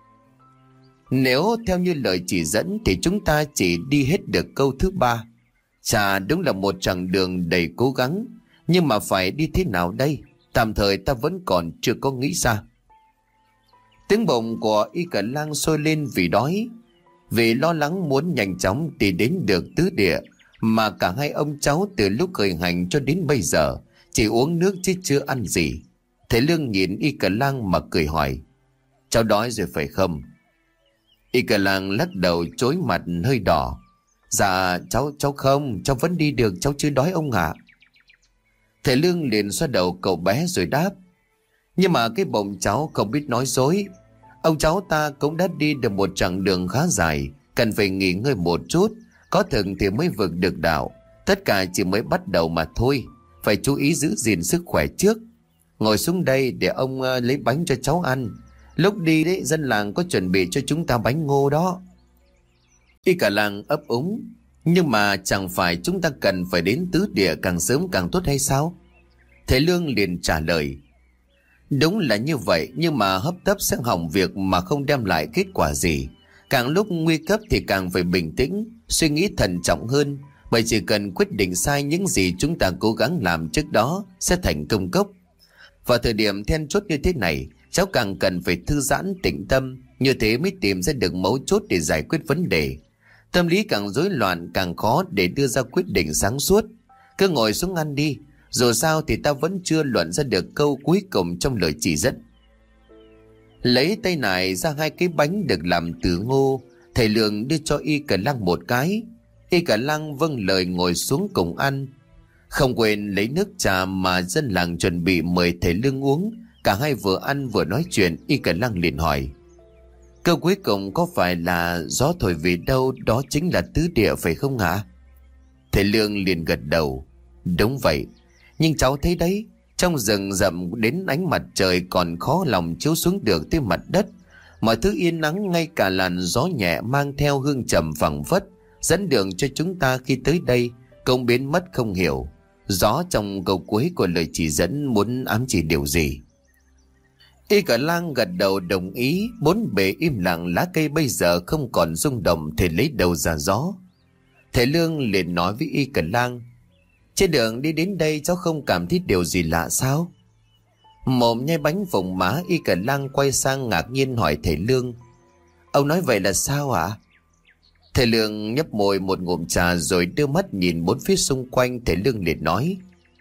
Nếu theo như lời chỉ dẫn thì chúng ta chỉ đi hết được câu thứ ba. Chà, đúng là một chặng đường đầy cố gắng, nhưng mà phải đi thế nào đây? Tạm thời ta vẫn còn chưa có nghĩ ra. Tiếng bụng của Y Cả Lang sôi lên vì đói, vì lo lắng muốn nhanh chóng đi đến được tứ địa, mà cả hai ông cháu từ lúc khởi hành cho đến bây giờ chỉ uống nước chứ chưa ăn gì. Thầy Lương nhìn Y Cả Lang mà cười hỏi: Cháu đói rồi phải không? Y Cả Lang lắc đầu, chối mặt hơi đỏ. Dạ cháu cháu không, cháu vẫn đi được, cháu chưa đói ông ạ. Thầy Lương liền xoa đầu cậu bé rồi đáp: Nhưng mà cái bụng cháu không biết nói dối. Ông cháu ta cũng đã đi được một chặng đường khá dài, cần phải nghỉ ngơi một chút, có thường thì mới vượt được đạo. Tất cả chỉ mới bắt đầu mà thôi, phải chú ý giữ gìn sức khỏe trước. Ngồi xuống đây để ông uh, lấy bánh cho cháu ăn. Lúc đi đấy, dân làng có chuẩn bị cho chúng ta bánh ngô đó. Y Cả Lang ấp úng: Nhưng mà chẳng phải chúng ta cần phải đến tứ địa càng sớm càng tốt hay sao? Thầy Lương liền trả lời: Đúng là như vậy, nhưng mà hấp tấp sẽ hỏng việc mà không đem lại kết quả gì. Càng lúc nguy cấp thì càng phải bình tĩnh, suy nghĩ thận trọng hơn, bởi chỉ cần quyết định sai những gì chúng ta cố gắng làm trước đó sẽ thành công cốc. Vào thời điểm then chốt như thế này, cháu càng cần phải thư giãn tĩnh tâm, như thế mới tìm ra được mấu chốt để giải quyết vấn đề. Tâm lý càng rối loạn càng khó để đưa ra quyết định sáng suốt. Cứ ngồi xuống ăn đi, dù sao thì ta vẫn chưa luận ra được câu cuối cùng trong lời chỉ dẫn. Lấy tay nải ra hai cái bánh được làm từ ngô, thầy Lương đưa cho Y Cả Lang một cái. Y Cả Lang vâng lời ngồi xuống cùng ăn, không quên lấy nước trà mà dân làng chuẩn bị mời thầy Lương uống. Cả hai vừa ăn vừa nói chuyện. Y Cả Lang liền hỏi: Câu cuối cùng có phải là gió thổi về đâu đó chính là tứ địa phải không hả? Thầy Lương liền gật đầu: Đúng vậy. Nhưng cháu thấy đấy, trong rừng rậm đến ánh mặt trời còn khó lòng chiếu xuống được tới mặt đất. Mọi thứ yên nắng, ngay cả làn gió nhẹ mang theo hương trầm phảng phất dẫn đường cho chúng ta khi tới đây cũng biến mất không hiểu. Gió trong câu cuối của lời chỉ dẫn muốn ám chỉ điều gì? Y Cả Lang gật đầu đồng ý. Bốn bề im lặng, lá cây bây giờ không còn rung động thì lấy đầu ra gió. Thầy Lương liền nói với Y Cả Lang: Trên đường đi đến đây cháu không cảm thấy điều gì lạ sao? Mồm nhai bánh phồng má, Y Cả Lang quay sang ngạc nhiên hỏi thầy Lương: Ông nói vậy là sao ạ? Thầy Lương nhấp môi một ngụm trà rồi đưa mắt nhìn bốn phía xung quanh. Thầy Lương liền nói: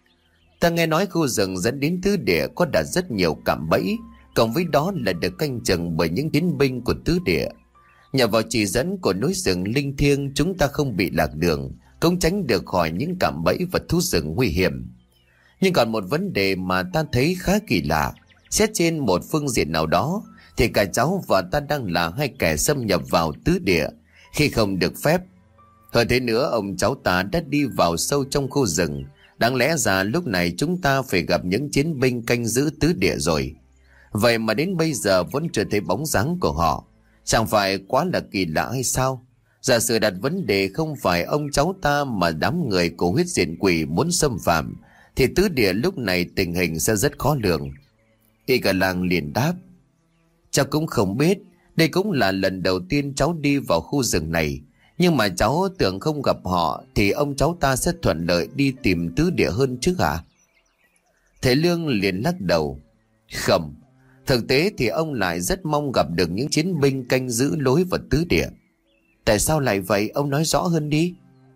Ta nghe nói khu rừng dẫn đến tứ địa có đặt rất nhiều cạm bẫy, cộng với đó là được canh chừng bởi những chiến binh của tứ địa. Nhờ vào chỉ dẫn của núi rừng linh thiêng, chúng ta không bị lạc đường, cũng tránh được khỏi những cạm bẫy và thú rừng nguy hiểm. Nhưng còn một vấn đề mà ta thấy khá kỳ lạ. Xét trên một phương diện nào đó thì cả cháu và ta đang là hai kẻ xâm nhập vào tứ địa khi không được phép. Hơn thế nữa, ông cháu ta đã đi vào sâu trong khu rừng. Đáng lẽ ra lúc này chúng ta phải gặp những chiến binh canh giữ tứ địa rồi. Vậy mà đến bây giờ vẫn chưa thấy bóng dáng của họ. Chẳng phải quá là kỳ lạ hay sao? Giả sử đặt vấn đề không phải ông cháu ta mà đám người của huyết diện quỷ muốn xâm phạm, thì tứ địa lúc này tình hình sẽ rất khó lường. Y Cả Lang liền đáp: Cháu cũng không biết. Đây cũng là lần đầu tiên cháu đi vào khu rừng này. Nhưng mà cháu tưởng không gặp họ thì ông cháu ta sẽ thuận lợi đi tìm tứ địa hơn chứ hả? Thầy Lương liền lắc đầu: Không. Thực tế thì ông lại rất mong gặp được những chiến binh canh giữ lối vào tứ địa. Tại sao lại vậy? Ông nói rõ hơn đi.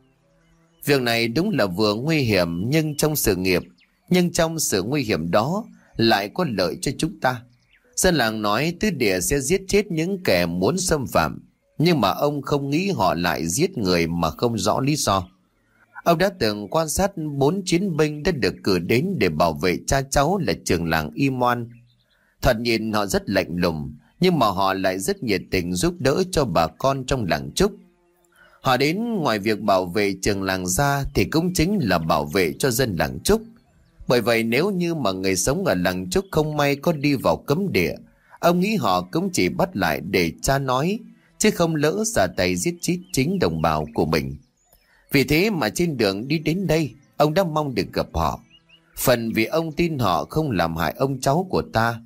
Việc này đúng là vừa nguy hiểm nhưng trong sự nghiệp, nhưng trong sự nguy hiểm đó lại có lợi cho chúng ta. Dân làng nói tứ địa sẽ giết chết những kẻ muốn xâm phạm, nhưng mà ông không nghĩ họ lại giết người mà không rõ lý do. Ông đã từng quan sát bốn chiến binh đã được cử đến để bảo vệ cha cháu là trưởng làng Y Moan. Thoạt nhìn họ rất lạnh lùng, nhưng mà họ lại rất nhiệt tình giúp đỡ cho bà con trong làng Trúc. Họ đến ngoài việc bảo vệ trường làng ra thì cũng chính là bảo vệ cho dân làng Trúc. Bởi vậy nếu như mà người sống ở làng Trúc không may có đi vào cấm địa, ông nghĩ họ cũng chỉ bắt lại để tra nói, chứ không lỡ ra tay giết chết chính đồng bào của mình. Vì thế mà trên đường đi đến đây, ông đã mong được gặp họ. Phần vì ông tin họ không làm hại ông cháu của ta.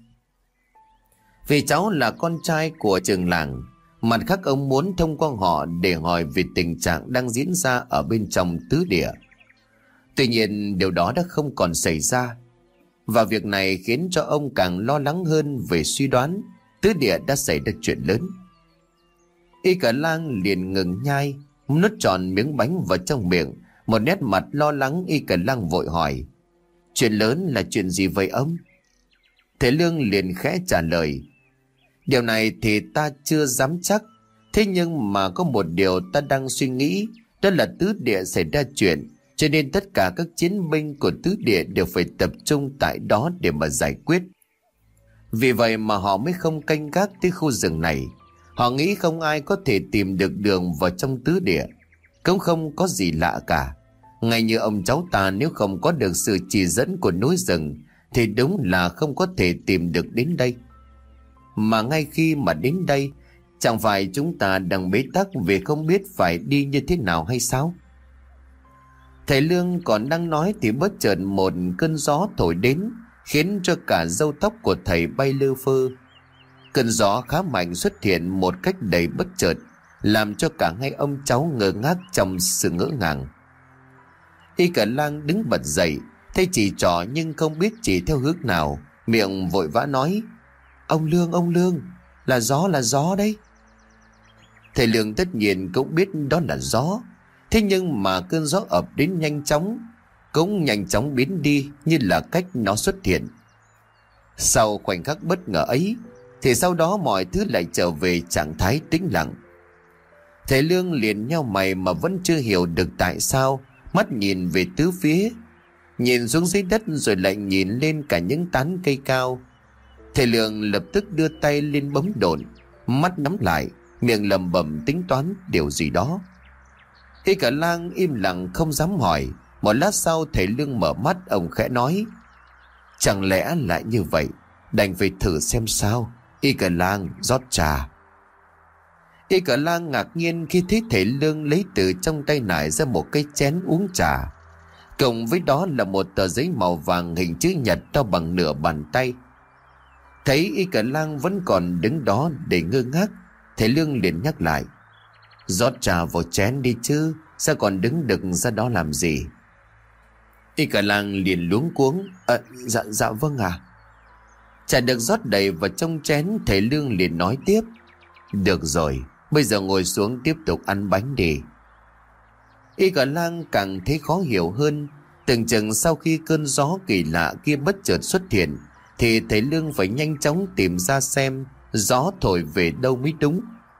Vì cháu là con trai của trường làng, mặt khác ông muốn thông qua họ để hỏi về tình trạng đang diễn ra ở bên trong tứ địa. Tuy nhiên điều đó đã không còn xảy ra, và việc này khiến cho ông càng lo lắng hơn về suy đoán tứ địa đã xảy ra chuyện lớn. Y Cả Lang liền ngừng nhai, nuốt tròn miếng bánh vào trong miệng, một nét mặt lo lắng. Y Cả Lang vội hỏi: chuyện lớn là chuyện gì vậy ông? Thầy Lương liền khẽ trả lời: điều này thì ta chưa dám chắc, thế nhưng mà có một điều ta đang suy nghĩ, đó là tứ địa xảy ra chuyện, cho nên tất cả các chiến binh của tứ địa đều phải tập trung tại đó để mà giải quyết. Vì vậy mà họ mới không canh gác tới khu rừng này. Họ nghĩ không ai có thể tìm được đường vào trong tứ địa. Cũng không có gì lạ cả. Ngay như ông cháu ta, nếu không có được sự chỉ dẫn của núi rừng thì đúng là không có thể tìm được đến đây. Mà ngay khi mà đến đây, chẳng phải chúng ta đang bế tắc vì không biết phải đi như thế nào hay sao? Thầy Lương còn đang nói thì bất chợt một cơn gió thổi đến, khiến cho cả râu tóc của thầy bay lơ phơ. Cơn gió khá mạnh xuất hiện một cách đầy bất chợt, làm cho cả hai ông cháu ngơ ngác trong sự ngỡ ngàng. Y Cả Lang đứng bật dậy, thấy chỉ trỏ nhưng không biết chỉ theo hướng nào, miệng vội vã nói: ông Lương, ông Lương, là gió, là gió đấy. Thầy Lương tất nhiên cũng biết đó là gió. Thế nhưng mà cơn gió ập đến nhanh chóng, cũng nhanh chóng biến đi như là cách nó xuất hiện. Sau khoảnh khắc bất ngờ ấy thì sau đó mọi thứ lại trở về trạng thái tĩnh lặng. Thầy Lương liền nheo mày mà vẫn chưa hiểu được tại sao, mắt nhìn về tứ phía, nhìn xuống dưới đất rồi lại nhìn lên cả những tán cây cao. Thầy Lương lập tức đưa tay lên bấm độn, mắt nhắm lại, miệng lẩm bẩm tính toán điều gì đó. Y Cả Lang im lặng không dám hỏi. Một lát sau thầy Lương mở mắt, ông khẽ nói: chẳng lẽ lại như vậy, đành phải thử xem sao. Y Cả Lang, rót trà. Y Cả Lang ngạc nhiên khi thấy thầy Lương lấy từ trong tay nải ra một cái chén uống trà, cộng với đó là một tờ giấy màu vàng hình chữ nhật to bằng nửa bàn tay. Thấy Y Cả Lang vẫn còn đứng đó để ngơ ngác, thầy Lương liền nhắc lại: rót trà vào chén đi chứ, sao còn đứng đực ra đó làm gì? Y Cả Lang liền luống cuống: à, dạ dạ vâng ạ. À. Trà được rót đầy vào trong chén, thầy Lương liền nói tiếp: được rồi, bây giờ ngồi xuống tiếp tục ăn bánh đi. Y Cả Lang càng thấy khó hiểu hơn. Tưởng chừng sau khi cơn gió kỳ lạ kia bất chợt xuất hiện thì thầy Lương phải nhanh chóng tìm ra xem gió thổi về đâu mới đúng.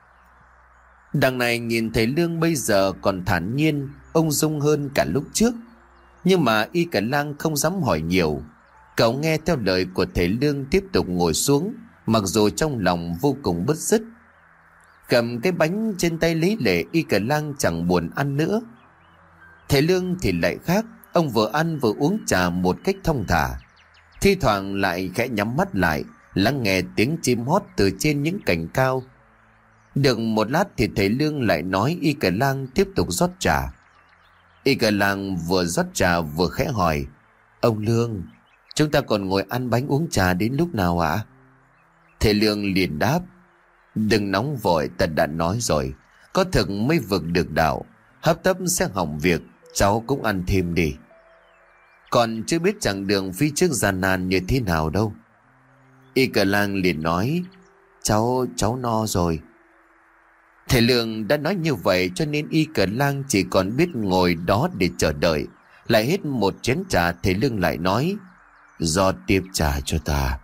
Đằng này nhìn thầy Lương bây giờ còn thản nhiên, ung dung hơn cả lúc trước. Nhưng mà Y Cả Lang không dám hỏi nhiều. Cậu nghe theo lời của thầy Lương tiếp tục ngồi xuống, mặc dù trong lòng vô cùng bứt rứt. Cầm cái bánh trên tay lấy lệ, Y Cả Lang chẳng buồn ăn nữa. Thầy Lương thì lại khác, ông vừa ăn vừa uống trà một cách thong thả, thi thoảng lại khẽ nhắm mắt lại lắng nghe tiếng chim hót từ trên những cành cao. Được một lát thì thầy Lương lại nói Y Cả Lang tiếp tục rót trà. Y Cả Lang vừa rót trà vừa khẽ hỏi: ông Lương, chúng ta còn ngồi ăn bánh uống trà đến lúc nào ạ? À? Thầy Lương liền đáp: đừng nóng vội, ta đã nói rồi, có thực mới vực được đạo, hấp tấp sẽ hỏng việc, cháu cũng ăn thêm đi. Còn chưa biết chặng đường phía trước gian nan như thế nào đâu. Y Cả Lang liền nói: Cháu, cháu no rồi. Thầy Lương đã nói như vậy cho nên Y Cả Lang chỉ còn biết ngồi đó để chờ đợi. Lại hết một chén trà, thầy Lương lại nói: do tiếp trà cho ta.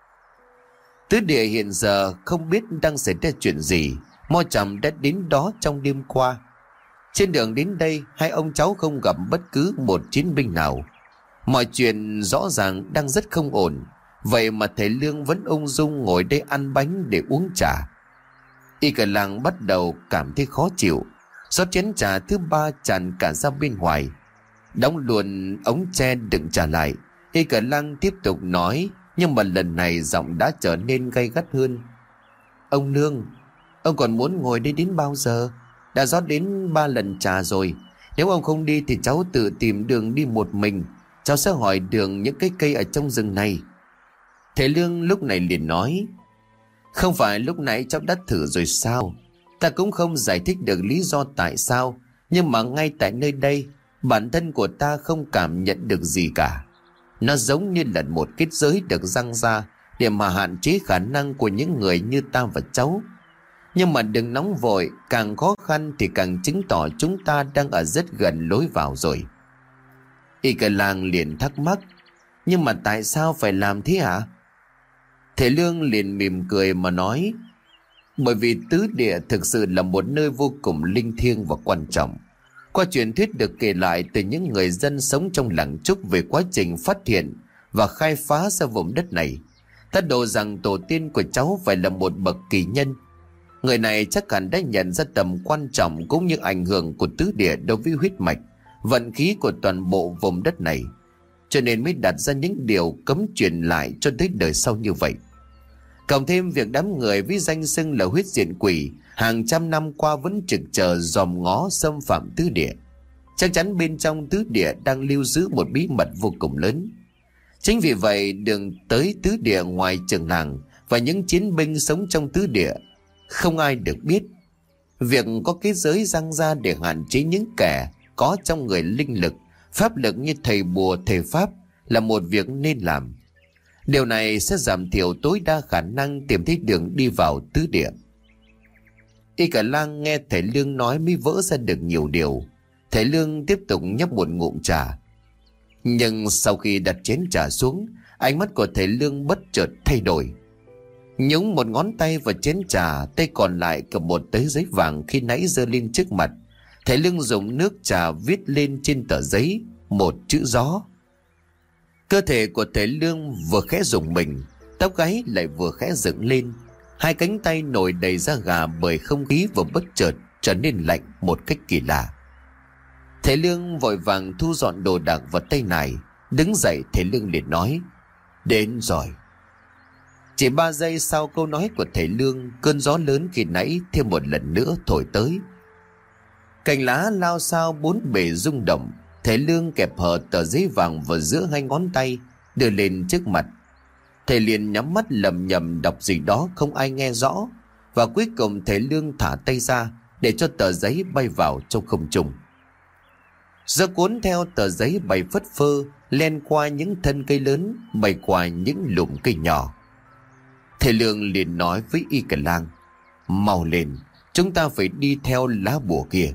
Tứ địa hiện giờ không biết đang xảy ra chuyện gì. Mo Trầm đã đến đó trong đêm qua. Trên đường đến đây, hai ông cháu không gặp bất cứ một chiến binh nào. Mọi chuyện rõ ràng đang rất không ổn. Vậy mà thầy Lương vẫn ung dung ngồi đây ăn bánh để uống trà. Y Cả Lang bắt đầu cảm thấy khó chịu. Rót chén trà thứ ba tràn cả ra bên ngoài, đóng luôn ống tre đựng trà lại. Y Cờ Lang tiếp tục nói, nhưng mà lần này giọng đã trở nên gay gắt hơn. Ông Lương, ông còn muốn ngồi đây đến bao giờ? Đã rót đến ba lần trà rồi. Nếu ông không đi thì cháu tự tìm đường đi một mình. Cháu sẽ hỏi đường những cái cây ở trong rừng này. Thầy Lương lúc này liền nói, không phải lúc nãy cháu đã thử rồi sao? Ta cũng không giải thích được lý do tại sao, nhưng mà ngay tại nơi đây, bản thân của ta không cảm nhận được gì cả. Nó giống như là một kết giới được răng ra để mà hạn chế khả năng của những người như ta và cháu. Nhưng mà đừng nóng vội, càng khó khăn thì càng chứng tỏ chúng ta đang ở rất gần lối vào rồi. Y Cờ Lang liền thắc mắc, nhưng mà tại sao phải làm thế hả? Thầy Lương liền mỉm cười mà nói, bởi vì tứ địa thực sự là một nơi vô cùng linh thiêng và quan trọng. Qua truyền thuyết được kể lại từ những người dân sống trong làng Trúc về quá trình phát hiện và khai phá ra vùng đất này, ta đồ rằng tổ tiên của cháu phải là một bậc kỳ nhân. Người này chắc hẳn đã nhận ra tầm quan trọng cũng như ảnh hưởng của tứ địa đối với huyết mạch, vận khí của toàn bộ vùng đất này, cho nên mới đặt ra những điều cấm truyền lại cho tới đời sau như vậy. Cộng thêm việc đám người với danh xưng là huyết diện quỷ hàng trăm năm qua vẫn trực chờ dòm ngó xâm phạm tứ địa, chắc chắn bên trong tứ địa đang lưu giữ một bí mật vô cùng lớn. Chính vì vậy đường tới tứ địa ngoài trường làng và những chiến binh sống trong tứ địa, không ai được biết. Việc có cái giới răng ra để hạn chế những kẻ có trong người linh lực, pháp lực như thầy bùa thầy pháp là một việc nên làm. Điều này sẽ giảm thiểu tối đa khả năng tìm thấy đường đi vào tứ địa. Y Cờ Lang nghe thầy Lương nói mới vỡ ra được nhiều điều. Thầy Lương tiếp tục nhấp một ngụm trà. Nhưng sau khi đặt chén trà xuống, ánh mắt của thầy Lương bất chợt thay đổi. Nhúng một ngón tay vào chén trà, tay còn lại cầm một tờ giấy vàng khi nãy giơ lên trước mặt. Thầy Lương dùng nước trà viết lên trên tờ giấy một chữ gió. Cơ thể của thầy Lương vừa khẽ rùng mình, tóc gáy lại vừa khẽ dựng lên. Hai cánh tay nổi đầy da gà bởi không khí vừa bất chợt trở nên lạnh một cách kỳ lạ. Thầy Lương vội vàng thu dọn đồ đạc vào tay này. Đứng dậy, thầy Lương liền nói, đến rồi. Chỉ ba giây sau câu nói của thầy Lương, cơn gió lớn khi nãy thêm một lần nữa thổi tới. Cành lá lao xao bốn bề rung động. Thầy Lương kẹp hở tờ giấy vàng vào giữa hai ngón tay, đưa lên trước mặt. Thầy liền nhắm mắt lầm nhầm đọc gì đó không ai nghe rõ, và cuối cùng thầy Lương thả tay ra để cho tờ giấy bay vào trong không trung. Gió cuốn theo tờ giấy bay phất phơ, len qua những thân cây lớn, bay qua những lùm cây nhỏ. Thầy Lương liền nói với Y Cờ Lang, mau lên, chúng ta phải đi theo lá bùa kia.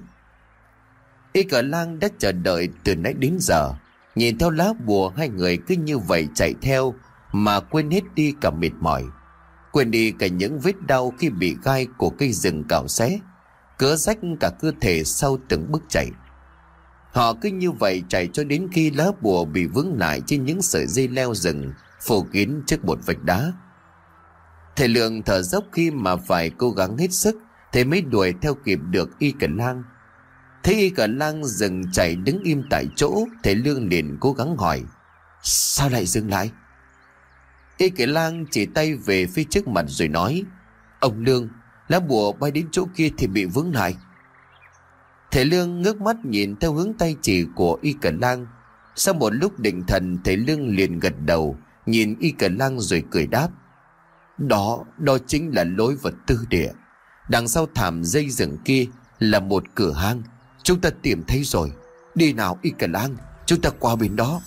Y Cờ Lang đã chờ đợi từ nãy đến giờ, nhìn theo lá bùa hai người cứ như vậy chạy theo mà quên hết đi cả mệt mỏi, quên đi cả những vết đau khi bị gai của cây rừng cào xé, cứa rách cả cơ thể sau từng bước chạy. Họ cứ như vậy chạy cho đến khi lá bùa bị vướng lại trên những sợi dây leo rừng phủ kín trước một vách đá. Thầy Lương thở dốc khi mà phải cố gắng hết sức thì mới đuổi theo kịp được Y Cờ Lang. Thấy Y Cờ Lang dừng chạy đứng im tại chỗ, thầy Lương liền cố gắng hỏi, sao lại dừng lại? Y Cờ Lang chỉ tay về phía trước mặt rồi nói, ông Lương, lá bùa bay đến chỗ kia thì bị vướng lại. Thầy Lương ngước mắt nhìn theo hướng tay chỉ của Y Cờ Lang. Sau một lúc định thần, thầy Lương liền gật đầu nhìn Y Cờ Lang rồi cười đáp, Đó, đó chính là lối vào tư địa. Đằng sau thảm dây rừng kia là một cửa hang. Chúng ta tìm thấy rồi. Đi nào Y Cờ Lang, chúng ta qua bên đó.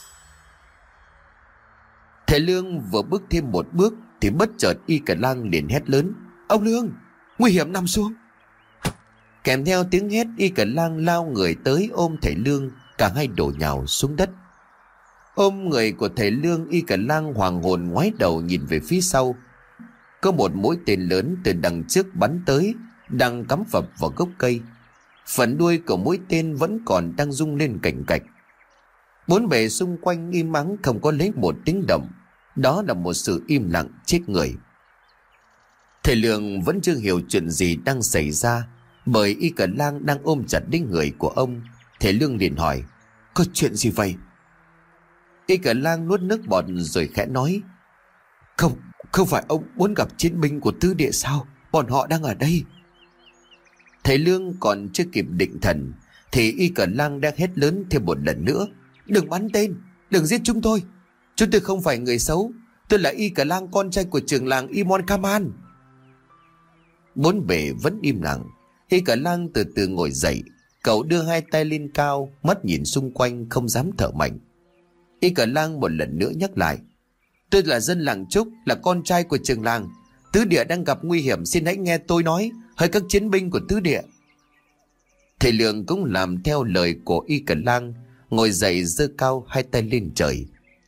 Thầy Lương vừa bước thêm một bước thì bất chợt Y Cờ Lang liền hét lớn, ông Lương, nguy hiểm, nằm xuống. Kèm theo tiếng hét, Y Cờ Lang lao người tới ôm thầy Lương, cả hai đổ nhào xuống đất. Ôm người của thầy Lương, Y Cờ Lang hoàng hồn ngoái đầu nhìn về phía sau. Có một mũi tên lớn từ đằng trước bắn tới, đang cắm phập vào gốc cây. Phần đuôi của mũi tên vẫn còn đang rung lên cành cạch. Bốn bề xung quanh im ắng, không có lấy một tiếng động. Đó là một sự im lặng chết người. Thầy Lương vẫn chưa hiểu chuyện gì đang xảy ra, bởi Y Cờ Lang đang ôm chặt đến người của ông. Thầy Lương liền hỏi: Có chuyện gì vậy? Y Cờ Lang nuốt nước bọt rồi khẽ nói: Không, không phải ông muốn gặp chiến binh của tứ địa sao? Bọn họ đang ở đây. Thầy Lương còn chưa kịp định thần thì Y Cờ Lang đã hét lớn thêm một lần nữa: Đừng bắn tên, đừng giết chúng tôi. Chúng tôi không phải người xấu. Tôi là Y Cờ Lang, con trai của trưởng làng Imon Kaman. Bốn bề vẫn im lặng. Y Cờ Lang từ từ ngồi dậy. Cậu đưa hai tay lên cao, mắt nhìn xung quanh không dám thở mạnh. Y Cờ Lang một lần nữa nhắc lại: Tôi là dân làng Trúc, là con trai của trưởng làng. Tứ địa đang gặp nguy hiểm, xin hãy nghe tôi nói, hỡi các chiến binh của tứ địa. Thầy Lương cũng làm theo lời của Y Cờ Lang, ngồi dậy giơ cao hai tay lên trời.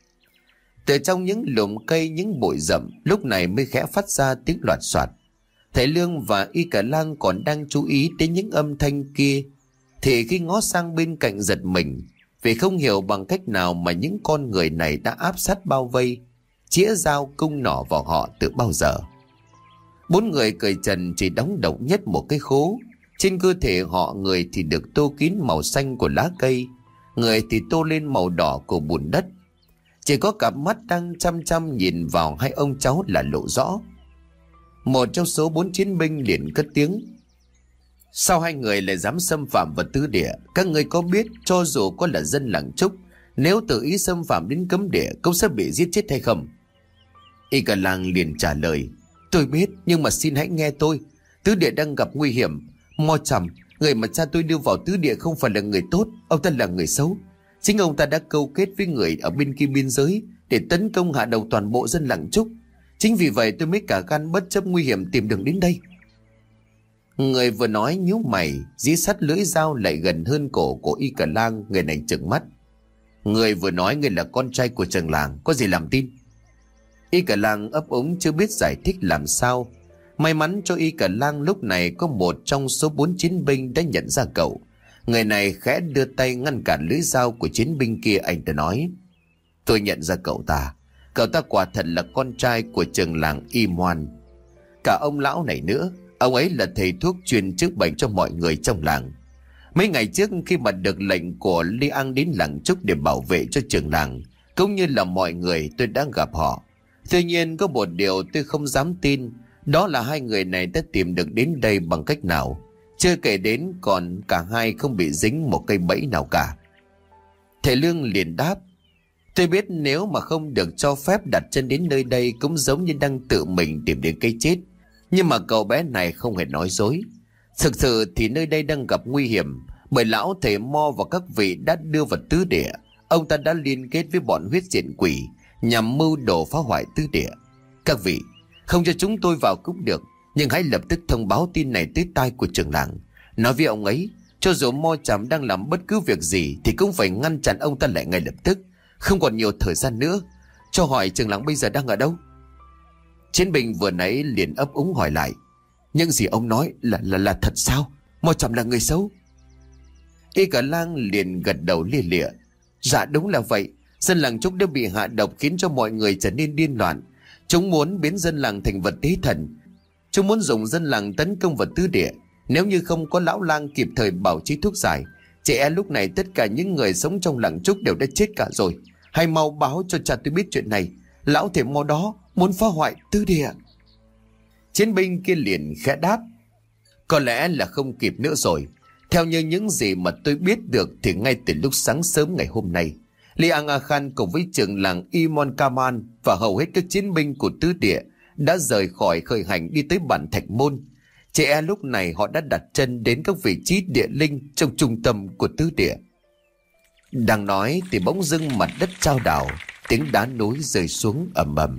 Từ trong những lùm cây, những bụi rậm lúc này mới khẽ phát ra tiếng loạt soạt. Thầy Lương và Y Cờ Lang còn đang chú ý đến những âm thanh kia thì khi ngó sang bên cạnh giật mình, vì không hiểu bằng cách nào mà những con người này đã áp sát bao vây, chĩa dao cung nỏ vào họ từ bao giờ. Bốn người cởi trần chỉ đóng độc nhất một cái khố. Trên cơ thể họ, người thì được tô kín màu xanh của lá cây, người thì tô lên màu đỏ của bùn đất. Chỉ có cặp mắt đang chăm chăm nhìn vào hai ông cháu là lộ rõ. Một trong số bốn chiến binh liền cất tiếng: Sao hai người lại dám xâm phạm vào tứ địa? Các người có biết cho dù có là dân làng Trúc, nếu tự ý xâm phạm đến cấm địa cũng sẽ bị giết chết hay không? Y Cờ Lang liền trả lời: Tôi biết, nhưng mà xin hãy nghe tôi. Tứ địa đang gặp nguy hiểm. Mo Trầm, người mà cha tôi đưa vào tứ địa không phải là người tốt, ông ta là người xấu. Chính ông ta đã câu kết với người ở bên kia biên giới để tấn công hạ đầu toàn bộ dân làng Trúc. Chính vì vậy tôi mới cả gan bất chấp nguy hiểm tìm đường đến đây. Người vừa nói nhíu mày, dí sắt lưỡi dao lại gần hơn cổ của Y Cờ Lang. Người này trừng mắt: Người vừa nói người là con trai của trưởng làng, có gì làm tin? Y Cờ Lang ấp úng chưa biết giải thích làm sao. May mắn cho Y Cờ Lang lúc này có một trong số bốn chiến binh đã nhận ra cậu. Người này khẽ đưa tay ngăn cản lưỡi dao của chiến binh kia. Anh ta nói: Tôi nhận ra cậu ta. Cậu ta quả thật là con trai của trưởng làng Imon. Cả ông lão này nữa, ông ấy là thầy thuốc chuyên chữa bệnh cho mọi người trong làng. Mấy ngày trước khi mà được lệnh của Li An đến làng Trúc để bảo vệ cho trưởng làng cũng như là mọi người, tôi đã gặp họ. Tuy nhiên có một điều tôi không dám tin, đó là hai người này đã tìm được đến đây bằng cách nào. Chưa kể đến còn cả hai không bị dính một cây bẫy nào cả. Thầy Lương liền đáp: Tôi biết nếu mà không được cho phép đặt chân đến nơi đây cũng giống như đang tự mình tìm đến cái chết. Nhưng mà cậu bé này không hề nói dối. Thực sự thì nơi đây đang gặp nguy hiểm, bởi lão thầy Mo và các vị đã đưa vào tứ địa. Ông ta đã liên kết với bọn huyết diện quỷ nhằm mưu đồ phá hoại tứ địa. Các vị, không cho chúng tôi vào cũng được, nhưng hãy lập tức thông báo tin này tới tai của trưởng làng. Nói với ông ấy, cho dù Mo Trầm đang làm bất cứ việc gì thì cũng phải ngăn chặn ông ta lại ngay lập tức. Không còn nhiều thời gian nữa. Cho hỏi trưởng làng bây giờ đang ở đâu? Chiến binh vừa nãy liền ấp úng hỏi lại: Những gì ông nói là là là thật sao? Mo Trầm là người xấu? Y Cờ Lang liền gật đầu lia lịa: Dạ đúng là vậy. Dân làng Trúc đã bị hạ độc khiến cho mọi người trở nên điên loạn. Chúng muốn biến dân làng thành vật tế thần. Chúng muốn dùng dân làng tấn công vào tứ địa. Nếu như không có lão lang kịp thời bảo trí thuốc giải, trẻ em lúc này tất cả những người sống trong làng Trúc đều đã chết cả rồi. Hãy mau báo cho cha tôi biết chuyện này. Lão thể Mo đó muốn phá hoại tứ địa. Chiến binh kia liền khẽ đáp: Có lẽ là không kịp nữa rồi. Theo như những gì mà tôi biết được thì ngay từ lúc sáng sớm ngày hôm nay, Li An Khan cùng với trưởng làng Imon Kaman và hầu hết các chiến binh của tứ địa đã rời khỏi khởi hành đi tới bản Thạch Môn. Trẻ em lúc này họ đã đặt chân đến các vị trí địa linh trong trung tâm của tứ địa. Đang nói thì bỗng dưng mặt đất chao đảo, tiếng đá núi rơi xuống ầm ầm.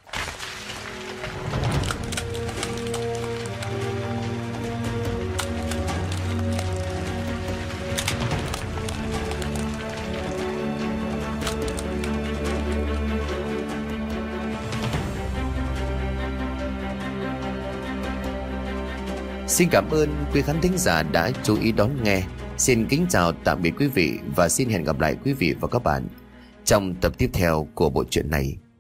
Xin cảm ơn quý khán thính giả đã chú ý đón nghe. Xin kính chào tạm biệt quý vị và xin hẹn gặp lại quý vị và các bạn trong tập tiếp theo của bộ truyện này.